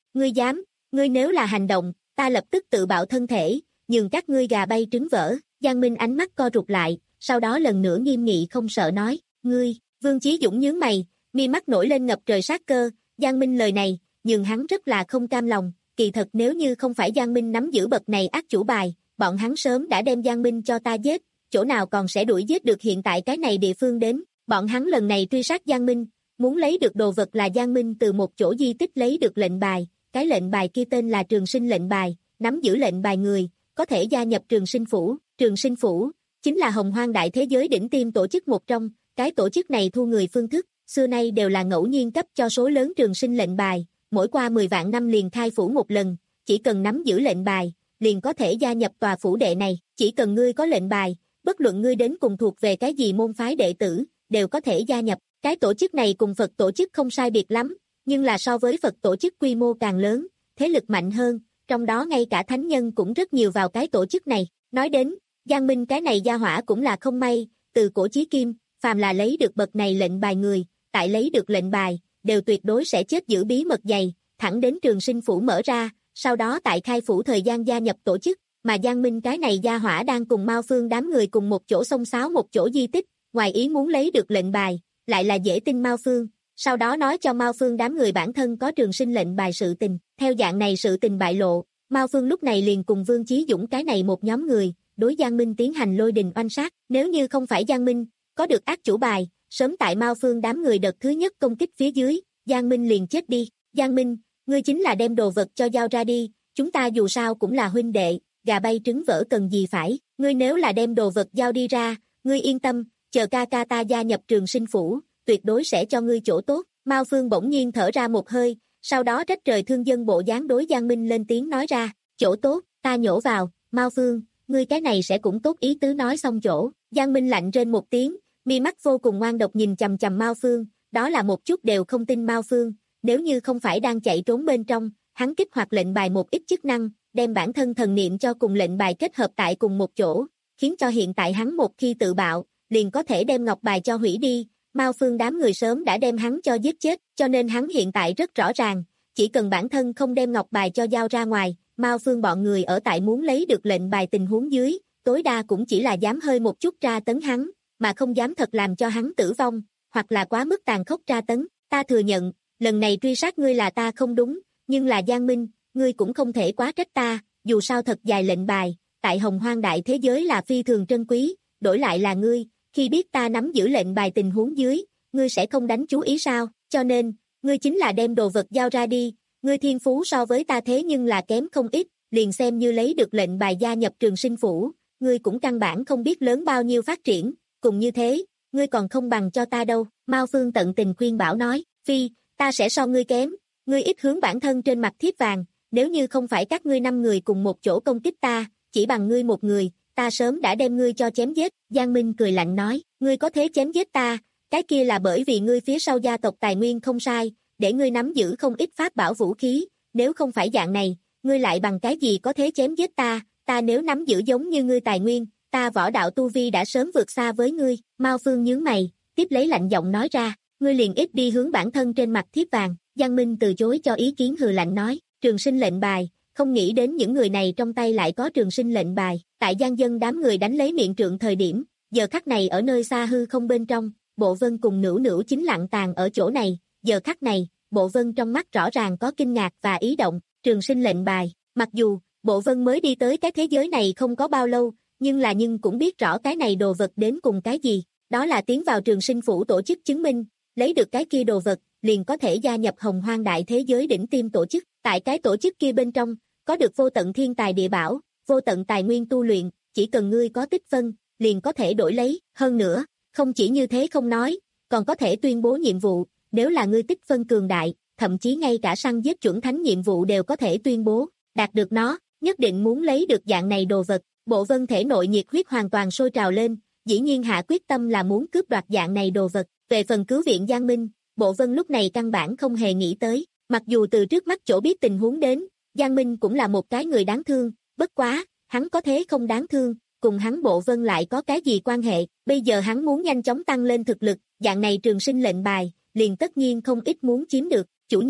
ngươi dám, ngươi nếu là hành động, ta lập tức tự bạo thân thể, nhường các ngươi gà bay trứng vỡ. Giang Minh ánh mắt co rụt lại, sau đó lần nữa nghiêm nghị không sợ nói, ngươi, Vương Chí Dũng nhướng mày, mi mắt nổi lên ngập trời sát cơ, Giang Minh lời này, nhường hắn rất là không cam lòng, kỳ thật nếu như không phải Giang Minh nắm giữ bậc này ác chủ bài, bọn hắn sớm đã đem Giang Minh cho ta giết, chỗ nào còn sẽ đuổi giết được hiện tại cái này địa phương đến, bọn hắn lần này truy sát Giang Minh, muốn lấy được đồ vật là Giang Minh từ một chỗ di tích lấy được lệnh bài, cái lệnh bài kia tên là Trường Sinh lệnh bài, nắm giữ lệnh bài người, có thể gia nhập Trường Sinh Phủ, Trường Sinh Phủ, chính là hồng hoang đại thế giới đỉnh tiêm tổ chức một trong, cái tổ chức này thu người phương thức, xưa nay đều là ngẫu nhiên cấp cho số lớn Trường Sinh lệnh bài, mỗi qua mười vạn năm liền khai phủ một lần, chỉ cần nắm giữ lệnh bài, liền có thể gia nhập tòa phủ đệ này, chỉ cần ngươi có lệnh bài, bất luận ngươi đến cùng thuộc về cái gì môn phái đệ tử, đều có thể gia nhập, cái tổ chức này cùng Phật tổ chức không sai biệt lắm, nhưng là so với Phật tổ chức quy mô càng lớn, thế lực mạnh hơn, trong đó ngay cả thánh nhân cũng rất nhiều vào cái tổ chức này, nói đến, Giang Minh cái này gia hỏa cũng là không may, từ cổ chí kim, phàm là lấy được bậc này lệnh bài người, tại lấy được lệnh bài, đều tuyệt đối sẽ chết giữ bí mật dày, thẳng đến Trường Sinh Phủ mở ra, sau đó tại khai phủ thời gian gia nhập tổ chức, mà Giang Minh cái này gia hỏa đang cùng Mao Phương đám người cùng một chỗ xông xáo một chỗ di tích, ngoài ý muốn lấy được lệnh bài, lại là dễ tin Mao Phương, sau đó nói cho Mao Phương đám người bản thân có Trường Sinh lệnh bài sự tình, theo dạng này sự tình bại lộ, Mao Phương lúc này liền cùng Vương Chí Dũng cái này một nhóm người, đối Giang Minh tiến hành lôi đình oanh sát, nếu như không phải Giang Minh, có được ác chủ bài, sớm tại Mao Phương đám người đợt thứ nhất công kích phía dưới, Giang Minh liền chết đi, Giang Minh, ngươi chính là đem đồ vật cho giao ra đi, chúng ta dù sao cũng là huynh đệ, gà bay trứng vỡ cần gì phải, ngươi nếu là đem đồ vật giao đi ra, ngươi yên tâm, chờ ca ca ta gia nhập Trường Sinh Phủ, tuyệt đối sẽ cho ngươi chỗ tốt, Mao Phương bỗng nhiên thở ra một hơi, sau đó trách trời thương dân bộ dáng đối Giang Minh lên tiếng nói ra, chỗ tốt, ta nhổ vào, Mao Phương, ngươi cái này sẽ cũng tốt ý tứ nói xong chỗ, Giang Minh lạnh trên một tiếng, mi mắt vô cùng ngoan độc nhìn chằm chằm Mao Phương, đó là một chút đều không tin Mao Phương, nếu như không phải đang chạy trốn bên trong, hắn kích hoạt lệnh bài một ít chức năng, đem bản thân thần niệm cho cùng lệnh bài kết hợp tại cùng một chỗ, khiến cho hiện tại hắn một khi tự bạo, liền có thể đem ngọc bài cho hủy đi, Mao Phương đám người sớm đã đem hắn cho giết chết, cho nên hắn hiện tại rất rõ ràng, chỉ cần bản thân không đem ngọc bài cho giao ra ngoài, Mao Phương bọn người ở tại muốn lấy được lệnh bài tình huống dưới, tối đa cũng chỉ là dám hơi một chút tra tấn hắn, mà không dám thật làm cho hắn tử vong, hoặc là quá mức tàn khốc tra tấn, ta thừa nhận, lần này truy sát ngươi là ta không đúng, nhưng là Giang Minh, ngươi cũng không thể quá trách ta, dù sao thật dài lệnh bài, tại hồng hoang đại thế giới là phi thường trân quý, đổi lại là ngươi, khi biết ta nắm giữ lệnh bài tình huống dưới, ngươi sẽ không đánh chú ý sao, cho nên, ngươi chính là đem đồ vật giao ra đi, ngươi thiên phú so với ta thế nhưng là kém không ít, liền xem như lấy được lệnh bài gia nhập Trường Sinh Phủ, ngươi cũng căn bản không biết lớn bao nhiêu phát triển, cùng như thế, ngươi còn không bằng cho ta đâu, Mao Phương tận tình khuyên bảo nói, phi, ta sẽ so ngươi kém, ngươi ít hướng bản thân trên mặt thiếp vàng, nếu như không phải các ngươi năm người cùng một chỗ công kích ta, chỉ bằng ngươi một người, ta sớm đã đem ngươi cho chém giết, Giang Minh cười lạnh nói, ngươi có thể chém giết ta, cái kia là bởi vì ngươi phía sau gia tộc tài nguyên không sai, để ngươi nắm giữ không ít pháp bảo vũ khí, nếu không phải dạng này, ngươi lại bằng cái gì có thể chém giết ta, ta nếu nắm giữ giống như ngươi tài nguyên, ta võ đạo tu vi đã sớm vượt xa với ngươi, Mao Phương nhướng mày, tiếp lấy lạnh giọng nói ra, ngươi liền ít đi hướng bản thân trên mặt thiếp vàng, Giang Minh từ chối cho ý kiến hừ lạnh nói, Trường Sinh lệnh bài, không nghĩ đến những người này trong tay lại có Trường Sinh lệnh bài, tại Giang dân đám người đánh lấy miệng trượng thời điểm, giờ khắc này ở nơi xa hư không bên trong, Bộ Vân cùng Nữu Nữu chính lặng tàn ở chỗ này, giờ khắc này, Bộ Vân trong mắt rõ ràng có kinh ngạc và ý động, Trường Sinh lệnh bài, mặc dù, Bộ Vân mới đi tới cái thế giới này không có bao lâu, nhưng là nhưng cũng biết rõ cái này đồ vật đến cùng cái gì, đó là tiến vào Trường Sinh Phủ tổ chức chứng minh, lấy được cái kia đồ vật, liền có thể gia nhập hồng hoang đại thế giới đỉnh tiêm tổ chức, tại cái tổ chức kia bên trong, có được vô tận thiên tài địa bảo, vô tận tài nguyên tu luyện, chỉ cần ngươi có tích phân, liền có thể đổi lấy, hơn nữa, không chỉ như thế không nói, còn có thể tuyên bố nhiệm vụ, nếu là ngươi tích phân cường đại, thậm chí ngay cả săn giết chuẩn thánh nhiệm vụ đều có thể tuyên bố, đạt được nó, nhất định muốn lấy được dạng này đồ vật, Bộ Vân thể nội nhiệt huyết hoàn toàn sôi trào lên, dĩ nhiên hạ quyết tâm là muốn cướp đoạt dạng này đồ vật, về phần cứu viện Giang Minh, Bộ Vân lúc này căn bản không hề nghĩ tới, mặc dù từ trước mắt chỗ biết tình huống đến, Giang Minh cũng là một cái người đáng thương, bất quá, hắn có thế không đáng thương, cùng hắn Bộ Vân lại có cái gì quan hệ, bây giờ hắn muốn nhanh chóng tăng lên thực lực, dạng này Trường Sinh lệnh bài, liền tất nhiên không ít muốn chiếm được, chủ nhân,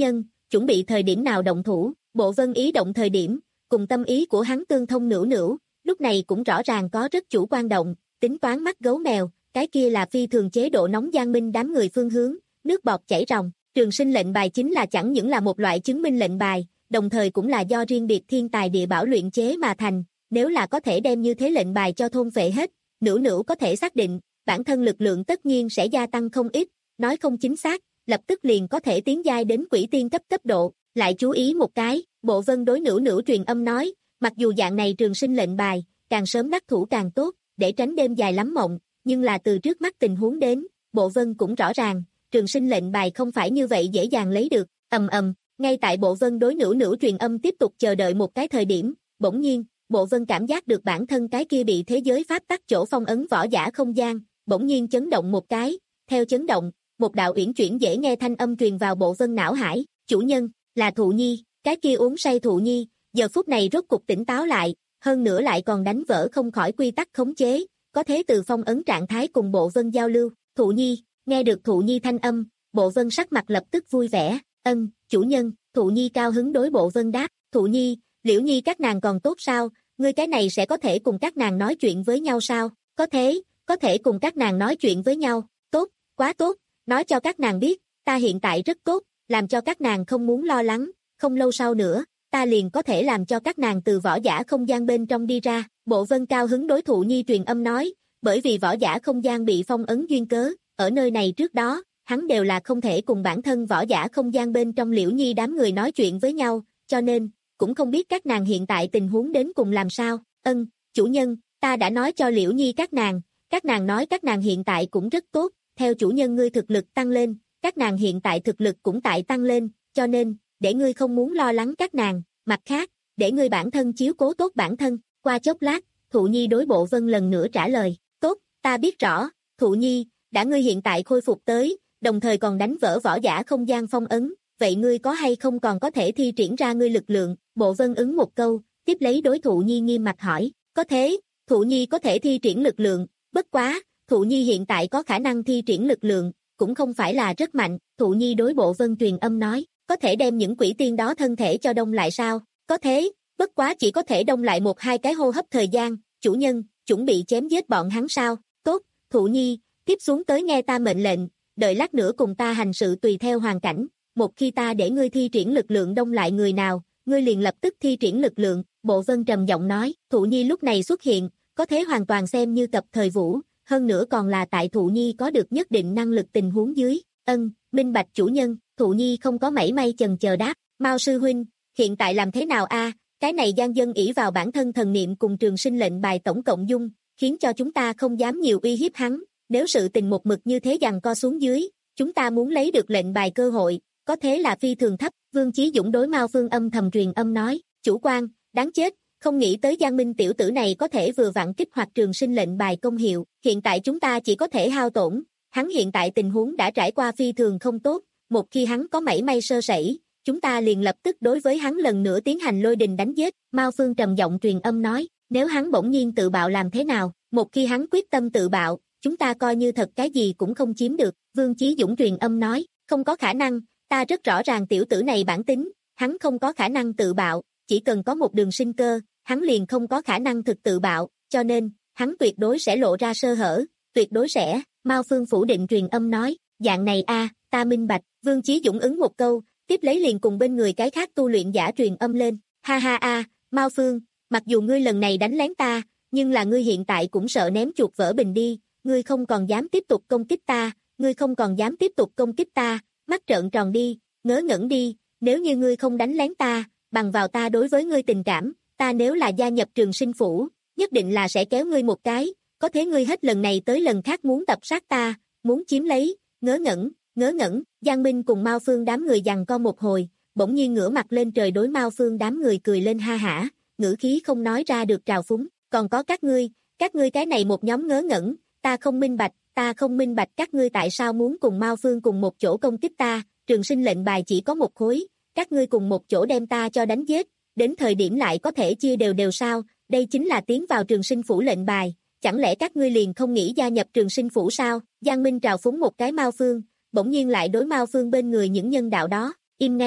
chuẩn bị thời điểm nào động thủ, Bộ Vân ý động thời điểm, cùng tâm ý của hắn tương thông nữu nữu, lúc này cũng rõ ràng có rất chủ quan động, tính toán mắt gấu mèo, cái kia là phi thường chế độ nóng Giang Minh đám người phương hướng, nước bọt chảy ròng, Trường Sinh lệnh bài chính là chẳng những là một loại chứng minh lệnh bài, đồng thời cũng là do riêng biệt thiên tài địa bảo luyện chế mà thành, nếu là có thể đem như thế lệnh bài cho thôn phệ hết, nữu nữu có thể xác định, bản thân lực lượng tất nhiên sẽ gia tăng không ít, nói không chính xác, lập tức liền có thể tiến giai đến quỷ tiên cấp cấp độ, lại chú ý một cái, Bộ Vân đối nữu nữu truyền âm nói, mặc dù dạng này Trường Sinh lệnh bài, càng sớm đắc thủ càng tốt, để tránh đêm dài lắm mộng, nhưng là từ trước mắt tình huống đến, Bộ Vân cũng rõ ràng, Trường Sinh lệnh bài không phải như vậy dễ dàng lấy được, ầm ầm, ngay tại Bộ Vân đối nữu nữu truyền âm tiếp tục chờ đợi một cái thời điểm, bỗng nhiên, Bộ Vân cảm giác được bản thân cái kia bị thế giới pháp tắc chỗ phong ấn võ giả không gian, bỗng nhiên chấn động một cái, theo chấn động, một đạo uyển chuyển dễ nghe thanh âm truyền vào Bộ Vân não hải, chủ nhân, là Thụ Nhi, cái kia uống say Thụ Nhi, giờ phút này rốt cục tỉnh táo lại, hơn nữa lại còn đánh vỡ không khỏi quy tắc khống chế, có thế từ phong ấn trạng thái cùng Bộ Vân giao lưu, Thụ Nhi, nghe được Thụ Nhi thanh âm, Bộ Vân sắc mặt lập tức vui vẻ, ân, chủ nhân, Thụ Nhi cao hứng đối Bộ Vân đáp, Thụ Nhi, Liễu Nhi các nàng còn tốt sao, ngươi cái này sẽ có thể cùng các nàng nói chuyện với nhau sao, có thế, có thể cùng các nàng nói chuyện với nhau, tốt, quá tốt, nói cho các nàng biết, ta hiện tại rất tốt, làm cho các nàng không muốn lo lắng, không lâu sau nữa, ta liền có thể làm cho các nàng từ võ giả không gian bên trong đi ra, Bộ Vân cao hứng đối Thụ Nhi truyền âm nói, bởi vì võ giả không gian bị phong ấn duyên cớ, ở nơi này trước đó, hắn đều là không thể cùng bản thân võ giả không gian bên trong Liễu Nhi đám người nói chuyện với nhau, cho nên, cũng không biết các nàng hiện tại tình huống đến cùng làm sao, ân, chủ nhân, ta đã nói cho Liễu Nhi các nàng, các nàng nói các nàng hiện tại cũng rất tốt, theo chủ nhân ngươi thực lực tăng lên, các nàng hiện tại thực lực cũng tại tăng lên, cho nên, để ngươi không muốn lo lắng các nàng, mặt khác, để ngươi bản thân chiếu cố tốt bản thân, qua chốc lát, Thụ Nhi đối Bộ Vân lần nữa trả lời, tốt, ta biết rõ, Thụ Nhi, đã ngươi hiện tại khôi phục tới, đồng thời còn đánh vỡ võ giả không gian phong ấn, vậy ngươi có hay không còn có thể thi triển ra ngươi lực lượng, Bộ Vân ứng một câu, tiếp lấy đối Thụ Nhi nghiêm mặt hỏi, có thế, Thụ Nhi có thể thi triển lực lượng, bất quá, Thụ Nhi hiện tại có khả năng thi triển lực lượng, cũng không phải là rất mạnh, Thụ Nhi đối Bộ Vân truyền âm nói, có thể đem những quỷ tiên đó thân thể cho đông lại sao, có thế, bất quá chỉ có thể đông lại một hai cái hô hấp thời gian, chủ nhân, chuẩn bị chém giết bọn hắn sao, tốt, Thụ Nhi, tiếp xuống tới nghe ta mệnh lệnh, đợi lát nữa cùng ta hành sự tùy theo hoàn cảnh, một khi ta để ngươi thi triển lực lượng đông lại người nào, ngươi liền lập tức thi triển lực lượng, Bộ Vân trầm giọng nói, Thụ Nhi lúc này xuất hiện, có thể hoàn toàn xem như tập thời vũ, hơn nữa còn là tại Thụ Nhi có được nhất định năng lực tình huống dưới, ân, minh bạch chủ nhân, Thụ Nhi không có mảy may chần chờ đáp, Mao sư huynh, hiện tại làm thế nào a? Cái này gian dân ỷ vào bản thân thần niệm cùng Trường Sinh lệnh bài tổng cộng dung, khiến cho chúng ta không dám nhiều uy hiếp hắn, nếu sự tình một mực như thế giằng co xuống dưới, chúng ta muốn lấy được lệnh bài cơ hội, có thế là phi thường thấp, Vương Chí Dũng đối Mao Phương âm thầm truyền âm nói, chủ quan, đáng chết, không nghĩ tới Giang Minh tiểu tử này có thể vừa vặn kích hoạt Trường Sinh lệnh bài công hiệu, hiện tại chúng ta chỉ có thể hao tổn, hắn hiện tại tình huống đã trải qua phi thường không tốt, một khi hắn có mảy may sơ sẩy, chúng ta liền lập tức đối với hắn lần nữa tiến hành lôi đình đánh giết, Mao Phương trầm giọng truyền âm nói, nếu hắn bỗng nhiên tự bạo làm thế nào, một khi hắn quyết tâm tự bạo, chúng ta coi như thật cái gì cũng không chiếm được, Vương Chí Dũng truyền âm nói, không có khả năng, ta rất rõ ràng tiểu tử này bản tính, hắn không có khả năng tự bạo, chỉ cần có một đường sinh cơ, hắn liền không có khả năng thực tự bạo, cho nên, hắn tuyệt đối sẽ lộ ra sơ hở, tuyệt đối sẽ, Mao Phương phủ định truyền âm nói, dạng này a, ta minh bạch, Vương Chí Dũng ứng một câu, tiếp lấy liền cùng bên người cái khác tu luyện giả truyền âm lên, ha ha a, Mao Phương, mặc dù ngươi lần này đánh lén ta, nhưng là ngươi hiện tại cũng sợ ném chuột vỡ bình đi, ngươi không còn dám tiếp tục công kích ta, ngươi không còn dám tiếp tục công kích ta, mắt trợn tròn đi, ngớ ngẩn đi, nếu như ngươi không đánh lén ta, bằng vào ta đối với ngươi tình cảm, ta nếu là gia nhập Trường Sinh phủ, nhất định là sẽ kéo ngươi một cái, có thế ngươi hết lần này tới lần khác muốn tập sát ta, muốn chiếm lấy, ngớ ngẩn, ngớ ngẩn, Giang Minh cùng Mao Phương đám người giằng co một hồi, bỗng nhiên ngửa mặt lên trời đối Mao Phương đám người cười lên ha hả, ngữ khí không nói ra được trào phúng, còn có các ngươi, các ngươi cái này một nhóm ngớ ngẩn, ta không minh bạch, ta không minh bạch các ngươi tại sao muốn cùng Mao Phương cùng một chỗ công kích ta, Trường Sinh lệnh bài chỉ có một khối, các ngươi cùng một chỗ đem ta cho đánh giết, đến thời điểm lại có thể chia đều đều sao, đây chính là tiến vào Trường Sinh phủ lệnh bài, chẳng lẽ các ngươi liền không nghĩ gia nhập Trường Sinh phủ sao, Giang Minh trào phúng một cái Mao Phương, bỗng nhiên lại đối Mao Phương bên người những nhân đạo đó, im ngay,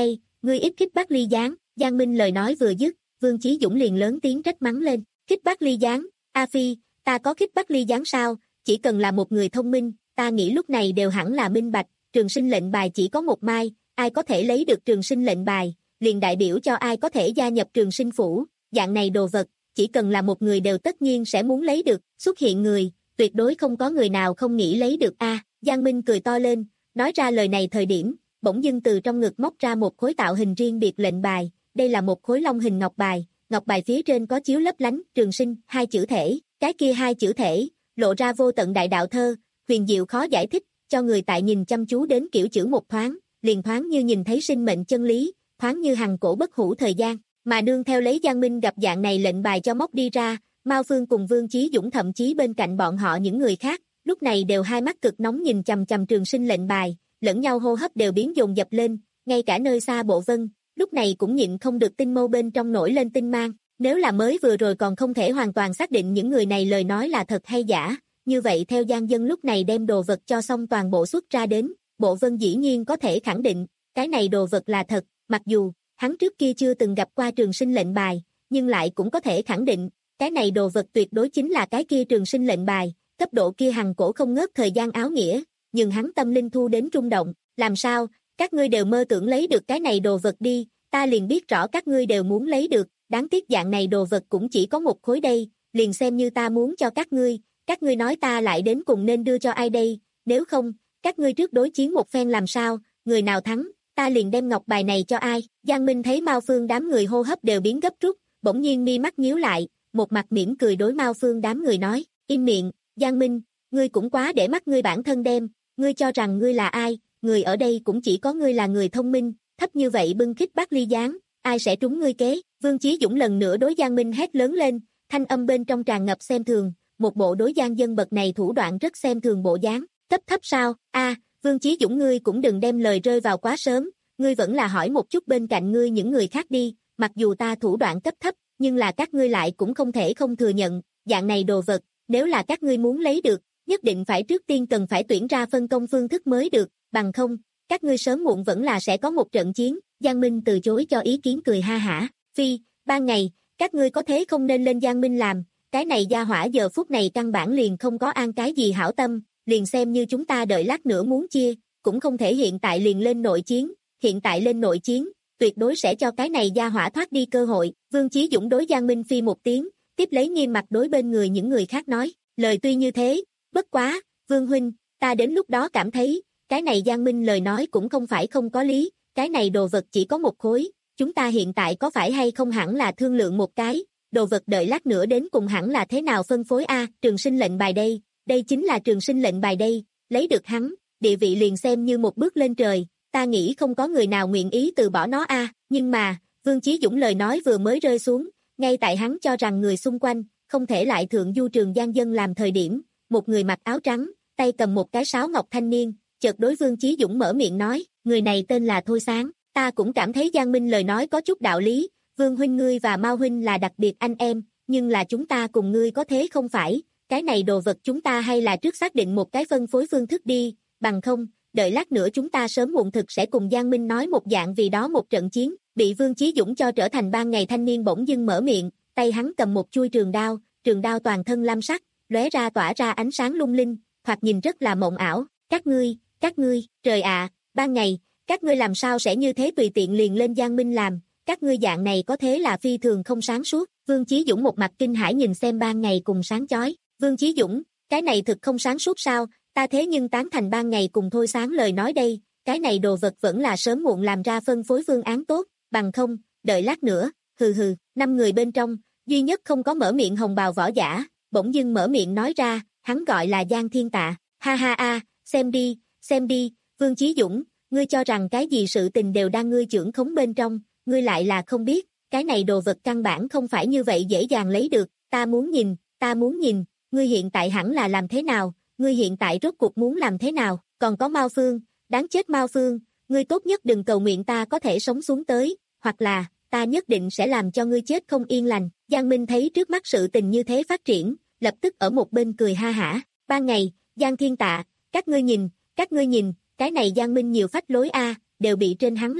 ngươi ít khích bác ly gián, Giang Minh lời nói vừa dứt, Vương Chí Dũng liền lớn tiếng trách mắng lên, khích bác ly gián, A Phi, ta có khích bác ly gián sao, chỉ cần là một người thông minh, ta nghĩ lúc này đều hẳn là minh bạch, trường sinh lệnh bài chỉ có một mai, ai có thể lấy được trường sinh lệnh bài, liền đại biểu cho ai có thể gia nhập trường sinh phủ, dạng này đồ vật, chỉ cần là một người đều tất nhiên sẽ muốn lấy được, xuất hiện người, tuyệt đối không có người nào không nghĩ lấy được a. Giang Minh cười to lên, nói ra lời này thời điểm, bỗng dưng từ trong ngực móc ra một khối tạo hình riêng biệt lệnh bài, đây là một khối long hình ngọc bài, ngọc bài phía trên có chiếu lấp lánh, trường sinh, hai chữ thể, cái kia hai chữ thể, lộ ra vô tận đại đạo thơ, huyền diệu khó giải thích, cho người tại nhìn chăm chú đến kiểu chữ một thoáng, liền thoáng như nhìn thấy sinh mệnh chân lý, thoáng như hằng cổ bất hủ thời gian, mà nương theo lấy Giang Minh gặp dạng này lệnh bài cho móc đi ra, Mao Phương cùng Vương Chí Dũng thậm chí bên cạnh bọn họ những người khác, lúc này đều hai mắt cực nóng nhìn chằm chằm trường sinh lệnh bài, lẫn nhau hô hấp đều biến dồn dập lên, ngay cả nơi xa Bộ Vân, lúc này cũng nhịn không được tinh mâu bên trong nổi lên tinh mang, nếu là mới vừa rồi còn không thể hoàn toàn xác định những người này lời nói là thật hay giả, như vậy theo Giang Dân lúc này đem đồ vật cho xong toàn bộ xuất ra đến, Bộ Vân dĩ nhiên có thể khẳng định, cái này đồ vật là thật, mặc dù hắn trước kia chưa từng gặp qua trường sinh lệnh bài, nhưng lại cũng có thể khẳng định, cái này đồ vật tuyệt đối chính là cái kia trường sinh lệnh bài, cấp độ kia hằng cổ không ngớt thời gian áo nghĩa, nhưng hắn tâm linh thu đến rung động, làm sao, các ngươi đều mơ tưởng lấy được cái này đồ vật đi, ta liền biết rõ các ngươi đều muốn lấy được, đáng tiếc dạng này đồ vật cũng chỉ có một khối đây, liền xem như ta muốn cho các ngươi, các ngươi nói ta lại đến cùng nên đưa cho ai đây, nếu không, các ngươi trước đối chiến một phen làm sao, người nào thắng, ta liền đem ngọc bài này cho ai. Giang Minh thấy Mao Phương đám người hô hấp đều biến gấp rút, bỗng nhiên mi mắt nhíu lại, một mặt mỉm cười đối Mao Phương đám người nói, im miệng, Giang Minh, ngươi cũng quá để mắt ngươi bản thân đem, ngươi cho rằng ngươi là ai, người ở đây cũng chỉ có ngươi là người thông minh, thấp như vậy bưng khích bác ly gián, ai sẽ trúng ngươi kế. Vương Chí Dũng lần nữa đối Giang Minh hét lớn lên, thanh âm bên trong tràn ngập xem thường, một bộ đối Giang Dân bậc này thủ đoạn rất xem thường bộ dáng, thấp thấp sao, a Vương Chí Dũng ngươi cũng đừng đem lời rơi vào quá sớm, ngươi vẫn là hỏi một chút bên cạnh ngươi những người khác đi, mặc dù ta thủ đoạn cấp thấp, nhưng là các ngươi lại cũng không thể không thừa nhận, dạng này đồ vật, nếu là các ngươi muốn lấy được, nhất định phải trước tiên cần phải tuyển ra phân công phương thức mới được, bằng không, các ngươi sớm muộn vẫn là sẽ có một trận chiến. Giang Minh từ chối cho ý kiến cười ha hả, phi, ban ngày, các ngươi có thế không nên lên Giang Minh làm, cái này gia hỏa giờ phút này căn bản liền không có an cái gì hảo tâm, liền xem như chúng ta đợi lát nữa muốn chia, cũng không thể hiện tại liền lên nội chiến, hiện tại lên nội chiến, tuyệt đối sẽ cho cái này gia hỏa thoát đi cơ hội. Vương Chí Dũng đối Giang Minh phi một tiếng, tiếp lấy nghiêm mặt đối bên người những người khác nói, lời tuy như thế, bất quá, Vương Huynh, ta đến lúc đó cảm thấy, cái này Giang Minh lời nói cũng không phải không có lý, cái này đồ vật chỉ có một khối, chúng ta hiện tại có phải hay không hẳn là thương lượng một cái, đồ vật đợi lát nữa đến cùng hẳn là thế nào phân phối a. Trường sinh lệnh bài đây, đây chính là trường sinh lệnh bài đây, lấy được hắn, địa vị liền xem như một bước lên trời, ta nghĩ không có người nào nguyện ý từ bỏ nó a. Nhưng mà, Vương Chí Dũng lời nói vừa mới rơi xuống, ngay tại hắn cho rằng người xung quanh, không thể lại thượng du Trường Giang Dân làm thời điểm, một người mặc áo trắng, tay cầm một cái sáo ngọc thanh niên, chợt đối Vương Chí Dũng mở miệng nói, người này tên là Thôi Sáng, ta cũng cảm thấy Giang Minh lời nói có chút đạo lý, Vương Huynh ngươi và Mao Huynh là đặc biệt anh em, nhưng là chúng ta cùng ngươi có thế không phải, cái này đồ vật chúng ta hay là trước xác định một cái phân phối phương thức đi, bằng không, đợi lát nữa chúng ta sớm muộn thực sẽ cùng Giang Minh nói một dạng vì đó một trận chiến. Bị Vương Chí Dũng cho trở thành ban ngày thanh niên bỗng dưng mở miệng, tay hắn cầm một chuôi trường đao, trường đao toàn thân lam sắc, lóe ra tỏa ra ánh sáng lung linh, thoạt nhìn rất là mộng ảo. Các ngươi, các ngươi, trời ạ, ban ngày, các ngươi làm sao sẽ như thế tùy tiện liền lên Giang Minh làm, các ngươi dạng này có thế là phi thường không sáng suốt. Vương Chí Dũng một mặt kinh hãi nhìn xem ban ngày cùng sáng chói. Vương Chí Dũng, cái này thực không sáng suốt sao, ta thế nhưng tán thành ban ngày cùng Thôi Sáng lời nói đây, cái này đồ vật vẫn là sớm muộn làm ra phân phối phương án tốt, bằng không, đợi lát nữa, hừ hừ. Năm người bên trong, duy nhất không có mở miệng hồng bào võ giả, bỗng dưng mở miệng nói ra, hắn gọi là Giang Thiên Tạ, ha ha a, xem đi, xem đi, Vương Chí Dũng, ngươi cho rằng cái gì sự tình đều đang ngươi trưởng khống bên trong, ngươi lại là không biết, cái này đồ vật căn bản không phải như vậy dễ dàng lấy được, ta muốn nhìn, ta muốn nhìn, ngươi hiện tại hẳn là làm thế nào, ngươi hiện tại rốt cuộc muốn làm thế nào, còn có Mao Phương, đáng chết Mao Phương, ngươi tốt nhất đừng cầu nguyện ta có thể sống xuống tới, hoặc là, ta nhất định sẽ làm cho ngươi chết không yên lành. Giang Minh thấy trước mắt sự tình như thế phát triển, lập tức ở một bên cười ha hả, ban ngày, Giang Thiên Tạ, các ngươi nhìn, các ngươi nhìn, cái này Giang Minh nhiều phách lối a, đều bị trên hắn làm,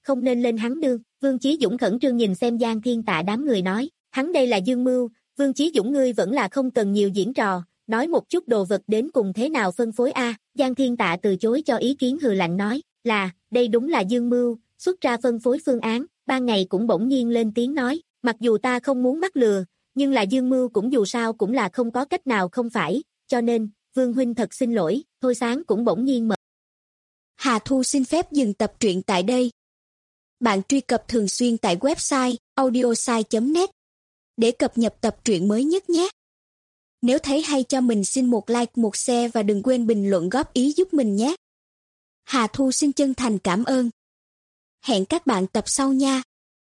không nên lên hắn đương. Vương Chí Dũng khẩn trương nhìn xem Giang Thiên Tạ đám người nói, hắn đây là dương mưu, Vương Chí Dũng ngươi vẫn là không cần nhiều diễn trò, nói một chút đồ vật đến cùng thế nào phân phối a. Giang Thiên Tạ từ chối cho ý kiến hừ lạnh nói, là, đây đúng là dương mưu, xuất ra phân phối phương án. Ban Ngày cũng bỗng nhiên lên tiếng nói, mặc dù ta không muốn mắc lừa, nhưng là dương mưu cũng dù sao cũng là không có cách nào không phải, cho nên, Vương huynh thật xin lỗi. Thôi Sáng cũng bỗng nhiên mở. Hà Thu xin phép dừng tập truyện tại đây. Bạn truy cập thường xuyên tại website audiosai chấm net để cập nhật tập truyện mới nhất nhé. Nếu thấy hay cho mình xin một like, một share và đừng quên bình luận góp ý giúp mình nhé. Hà Thu xin chân thành cảm ơn. Hẹn các bạn tập sau nha.